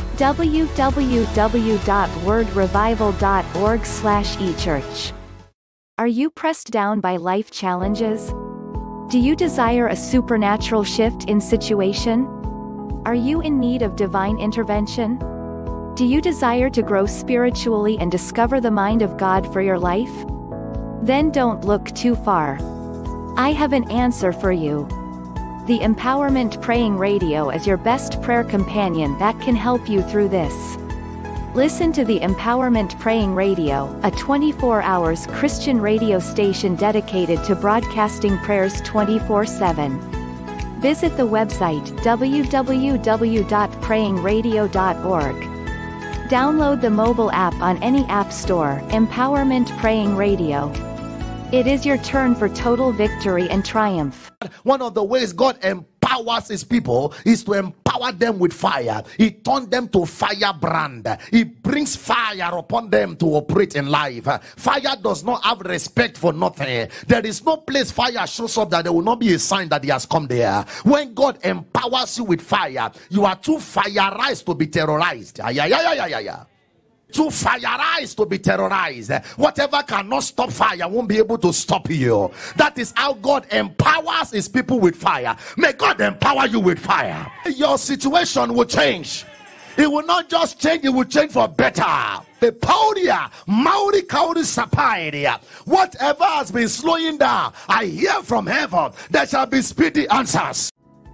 w w w dot word revival dot org slash e church. Are you pressed down by life challenges? Do you desire a supernatural shift in situation? Are you in need of divine intervention? Do you desire to grow spiritually and discover the mind of God for your life? Then don't look too far. I have an answer for you. The Empowerment Praying Radio is your best prayer companion that can help you through this. Listen to the Empowerment Praying Radio, a twenty-four hours Christian radio station dedicated to broadcasting prayers twenty-four seven. Visit the website w w w dot praying radio dot org. Download the mobile app on any app store, Empowerment Praying Radio. It is your turn for total victory and triumph. One of the ways God empowers his people is to empower them with fire. He turned them to firebrand. He brings fire upon them to operate in life. Fire does not have respect for nothing. There is no place fire shows up that there will not be a sign that he has come there. When God empowers you with fire, you are too fireized to be terrorized. Yeah, yeah, yeah, yeah, yeah, yeah. Too fireized to be terrorized. Whatever cannot stop fire won't be able to stop you. That is how God empowers his people with fire. May God empower you with fire. Your situation will change. It will not just change, it will change for better. The Paudia, Mauri Kauri Sapaidia. Whatever has been slowing down, I hear from heaven, there shall be speedy answers.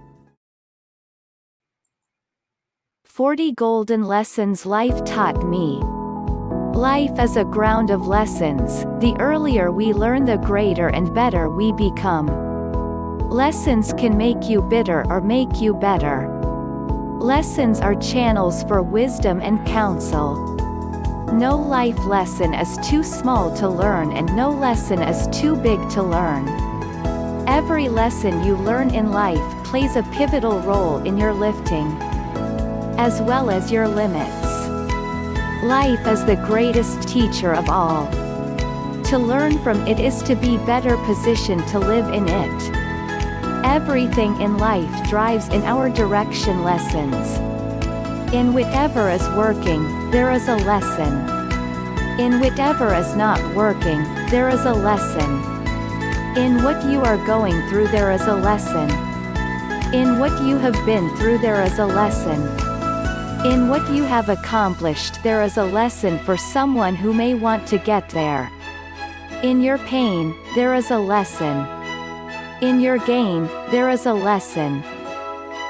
forty golden lessons life taught me. Life is a ground of lessons. The earlier we learn, the greater and better we become. Lessons can make you bitter or make you better. Lessons are channels for wisdom and counsel. No life lesson is too small to learn, and no lesson is too big to learn. Every lesson you learn in life plays a pivotal role in your lifting, as well as your limits. Life is the greatest teacher of all. To learn from it is to be better positioned to live in it. Everything in life drives in our direction lessons. In whatever is working, there is a lesson. In whatever is not working, there is a lesson. In what you are going through, there is a lesson. In what you have been through, there is a lesson. In what you have accomplished, there is a lesson for someone who may want to get there. In your pain, there is a lesson. In your gain, there is a lesson.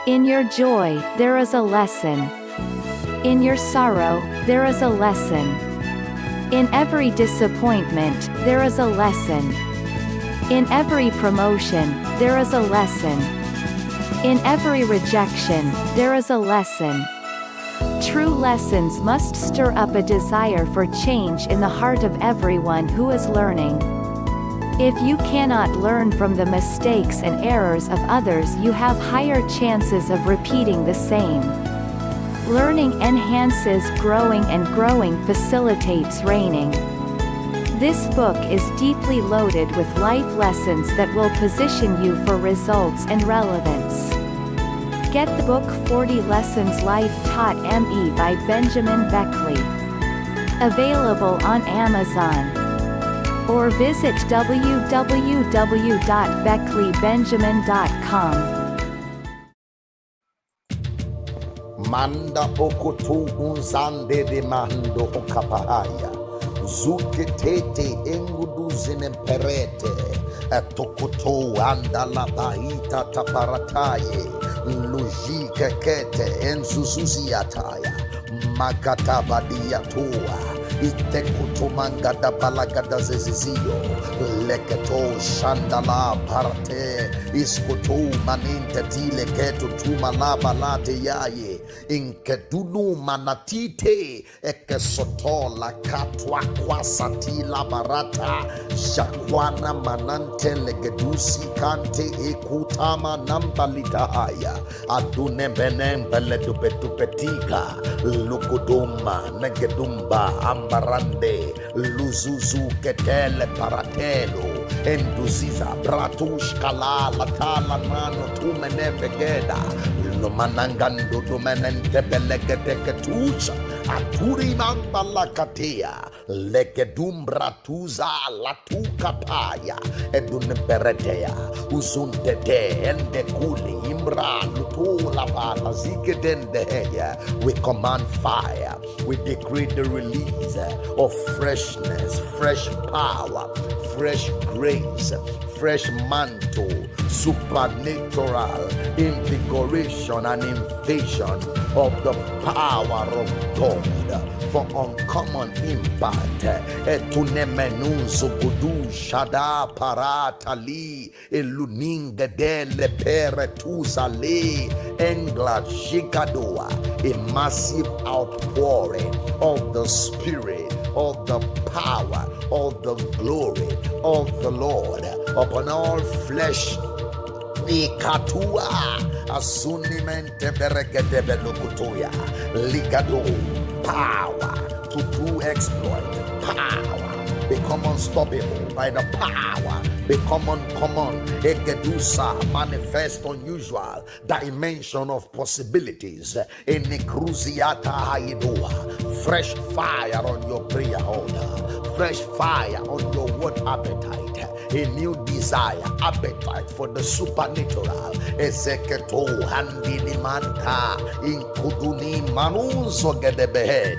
In your joy, there is a lesson. In your sorrow, there is a lesson. In every disappointment, there is a lesson. In every promotion, there is a lesson. In every rejection, there is a lesson. True lessons must stir up a desire for change in the heart of everyone who is learning. If you cannot learn from the mistakes and errors of others, you have higher chances of repeating the same. Learning enhances growing, and growing facilitates reigning. This book is deeply loaded with life lessons that will position you for results and relevance. Get the book forty Lessons Life Taught Me by Benjamin Beckley. Available on Amazon. Or visit w w w dot beckley benjamin dot com. Manda okotu unzande de mando okapahaya. Zuketete enguduzine perete. Etokoto andala bahita taparataye. Lujike kete enzuzuziataya. Makatabadia Itekutumanga da balagada zezizio leketo shandala parte iskutu maninte tile ketu tumala balate yaye inkedunu manatite ekesotola katwa kwasatila barata shakwana manante legedusi kante ekutama nambalidaya adune benembele dubetupetika lukuduma negedumba ambarande luzuzu ketele paratelo enduziza bratush kala latala mano tumene begeda no manangando domenente belegede ketucha aturi mambala katea legedum bratuza latuka paya edun beretea uzunte de ende kuli imra lutula bala zigedende heya. We command fire. We decree the release of freshness, fresh power, fresh grace, fresh mantle, supernatural invigoration and invasion of the power of God for uncommon impact. Etunemenunzo gudu shada paratali eluninga dele peretuzale engla shikadoa. A massive outpouring of the Spirit, of the power, of the glory of the Lord upon all flesh. Ikatua asunimente beregedebe lokutoya ligado power to do exploit, power become unstoppable by the power, become uncommon, egedusa manifest unusual dimension of possibilities in the cruciata haidua. Fresh fire on your prayer order, fresh fire on your word appetite, a new desire, appetite for the supernatural. Ezeketo handini manta inkuduni manunzo gedebehe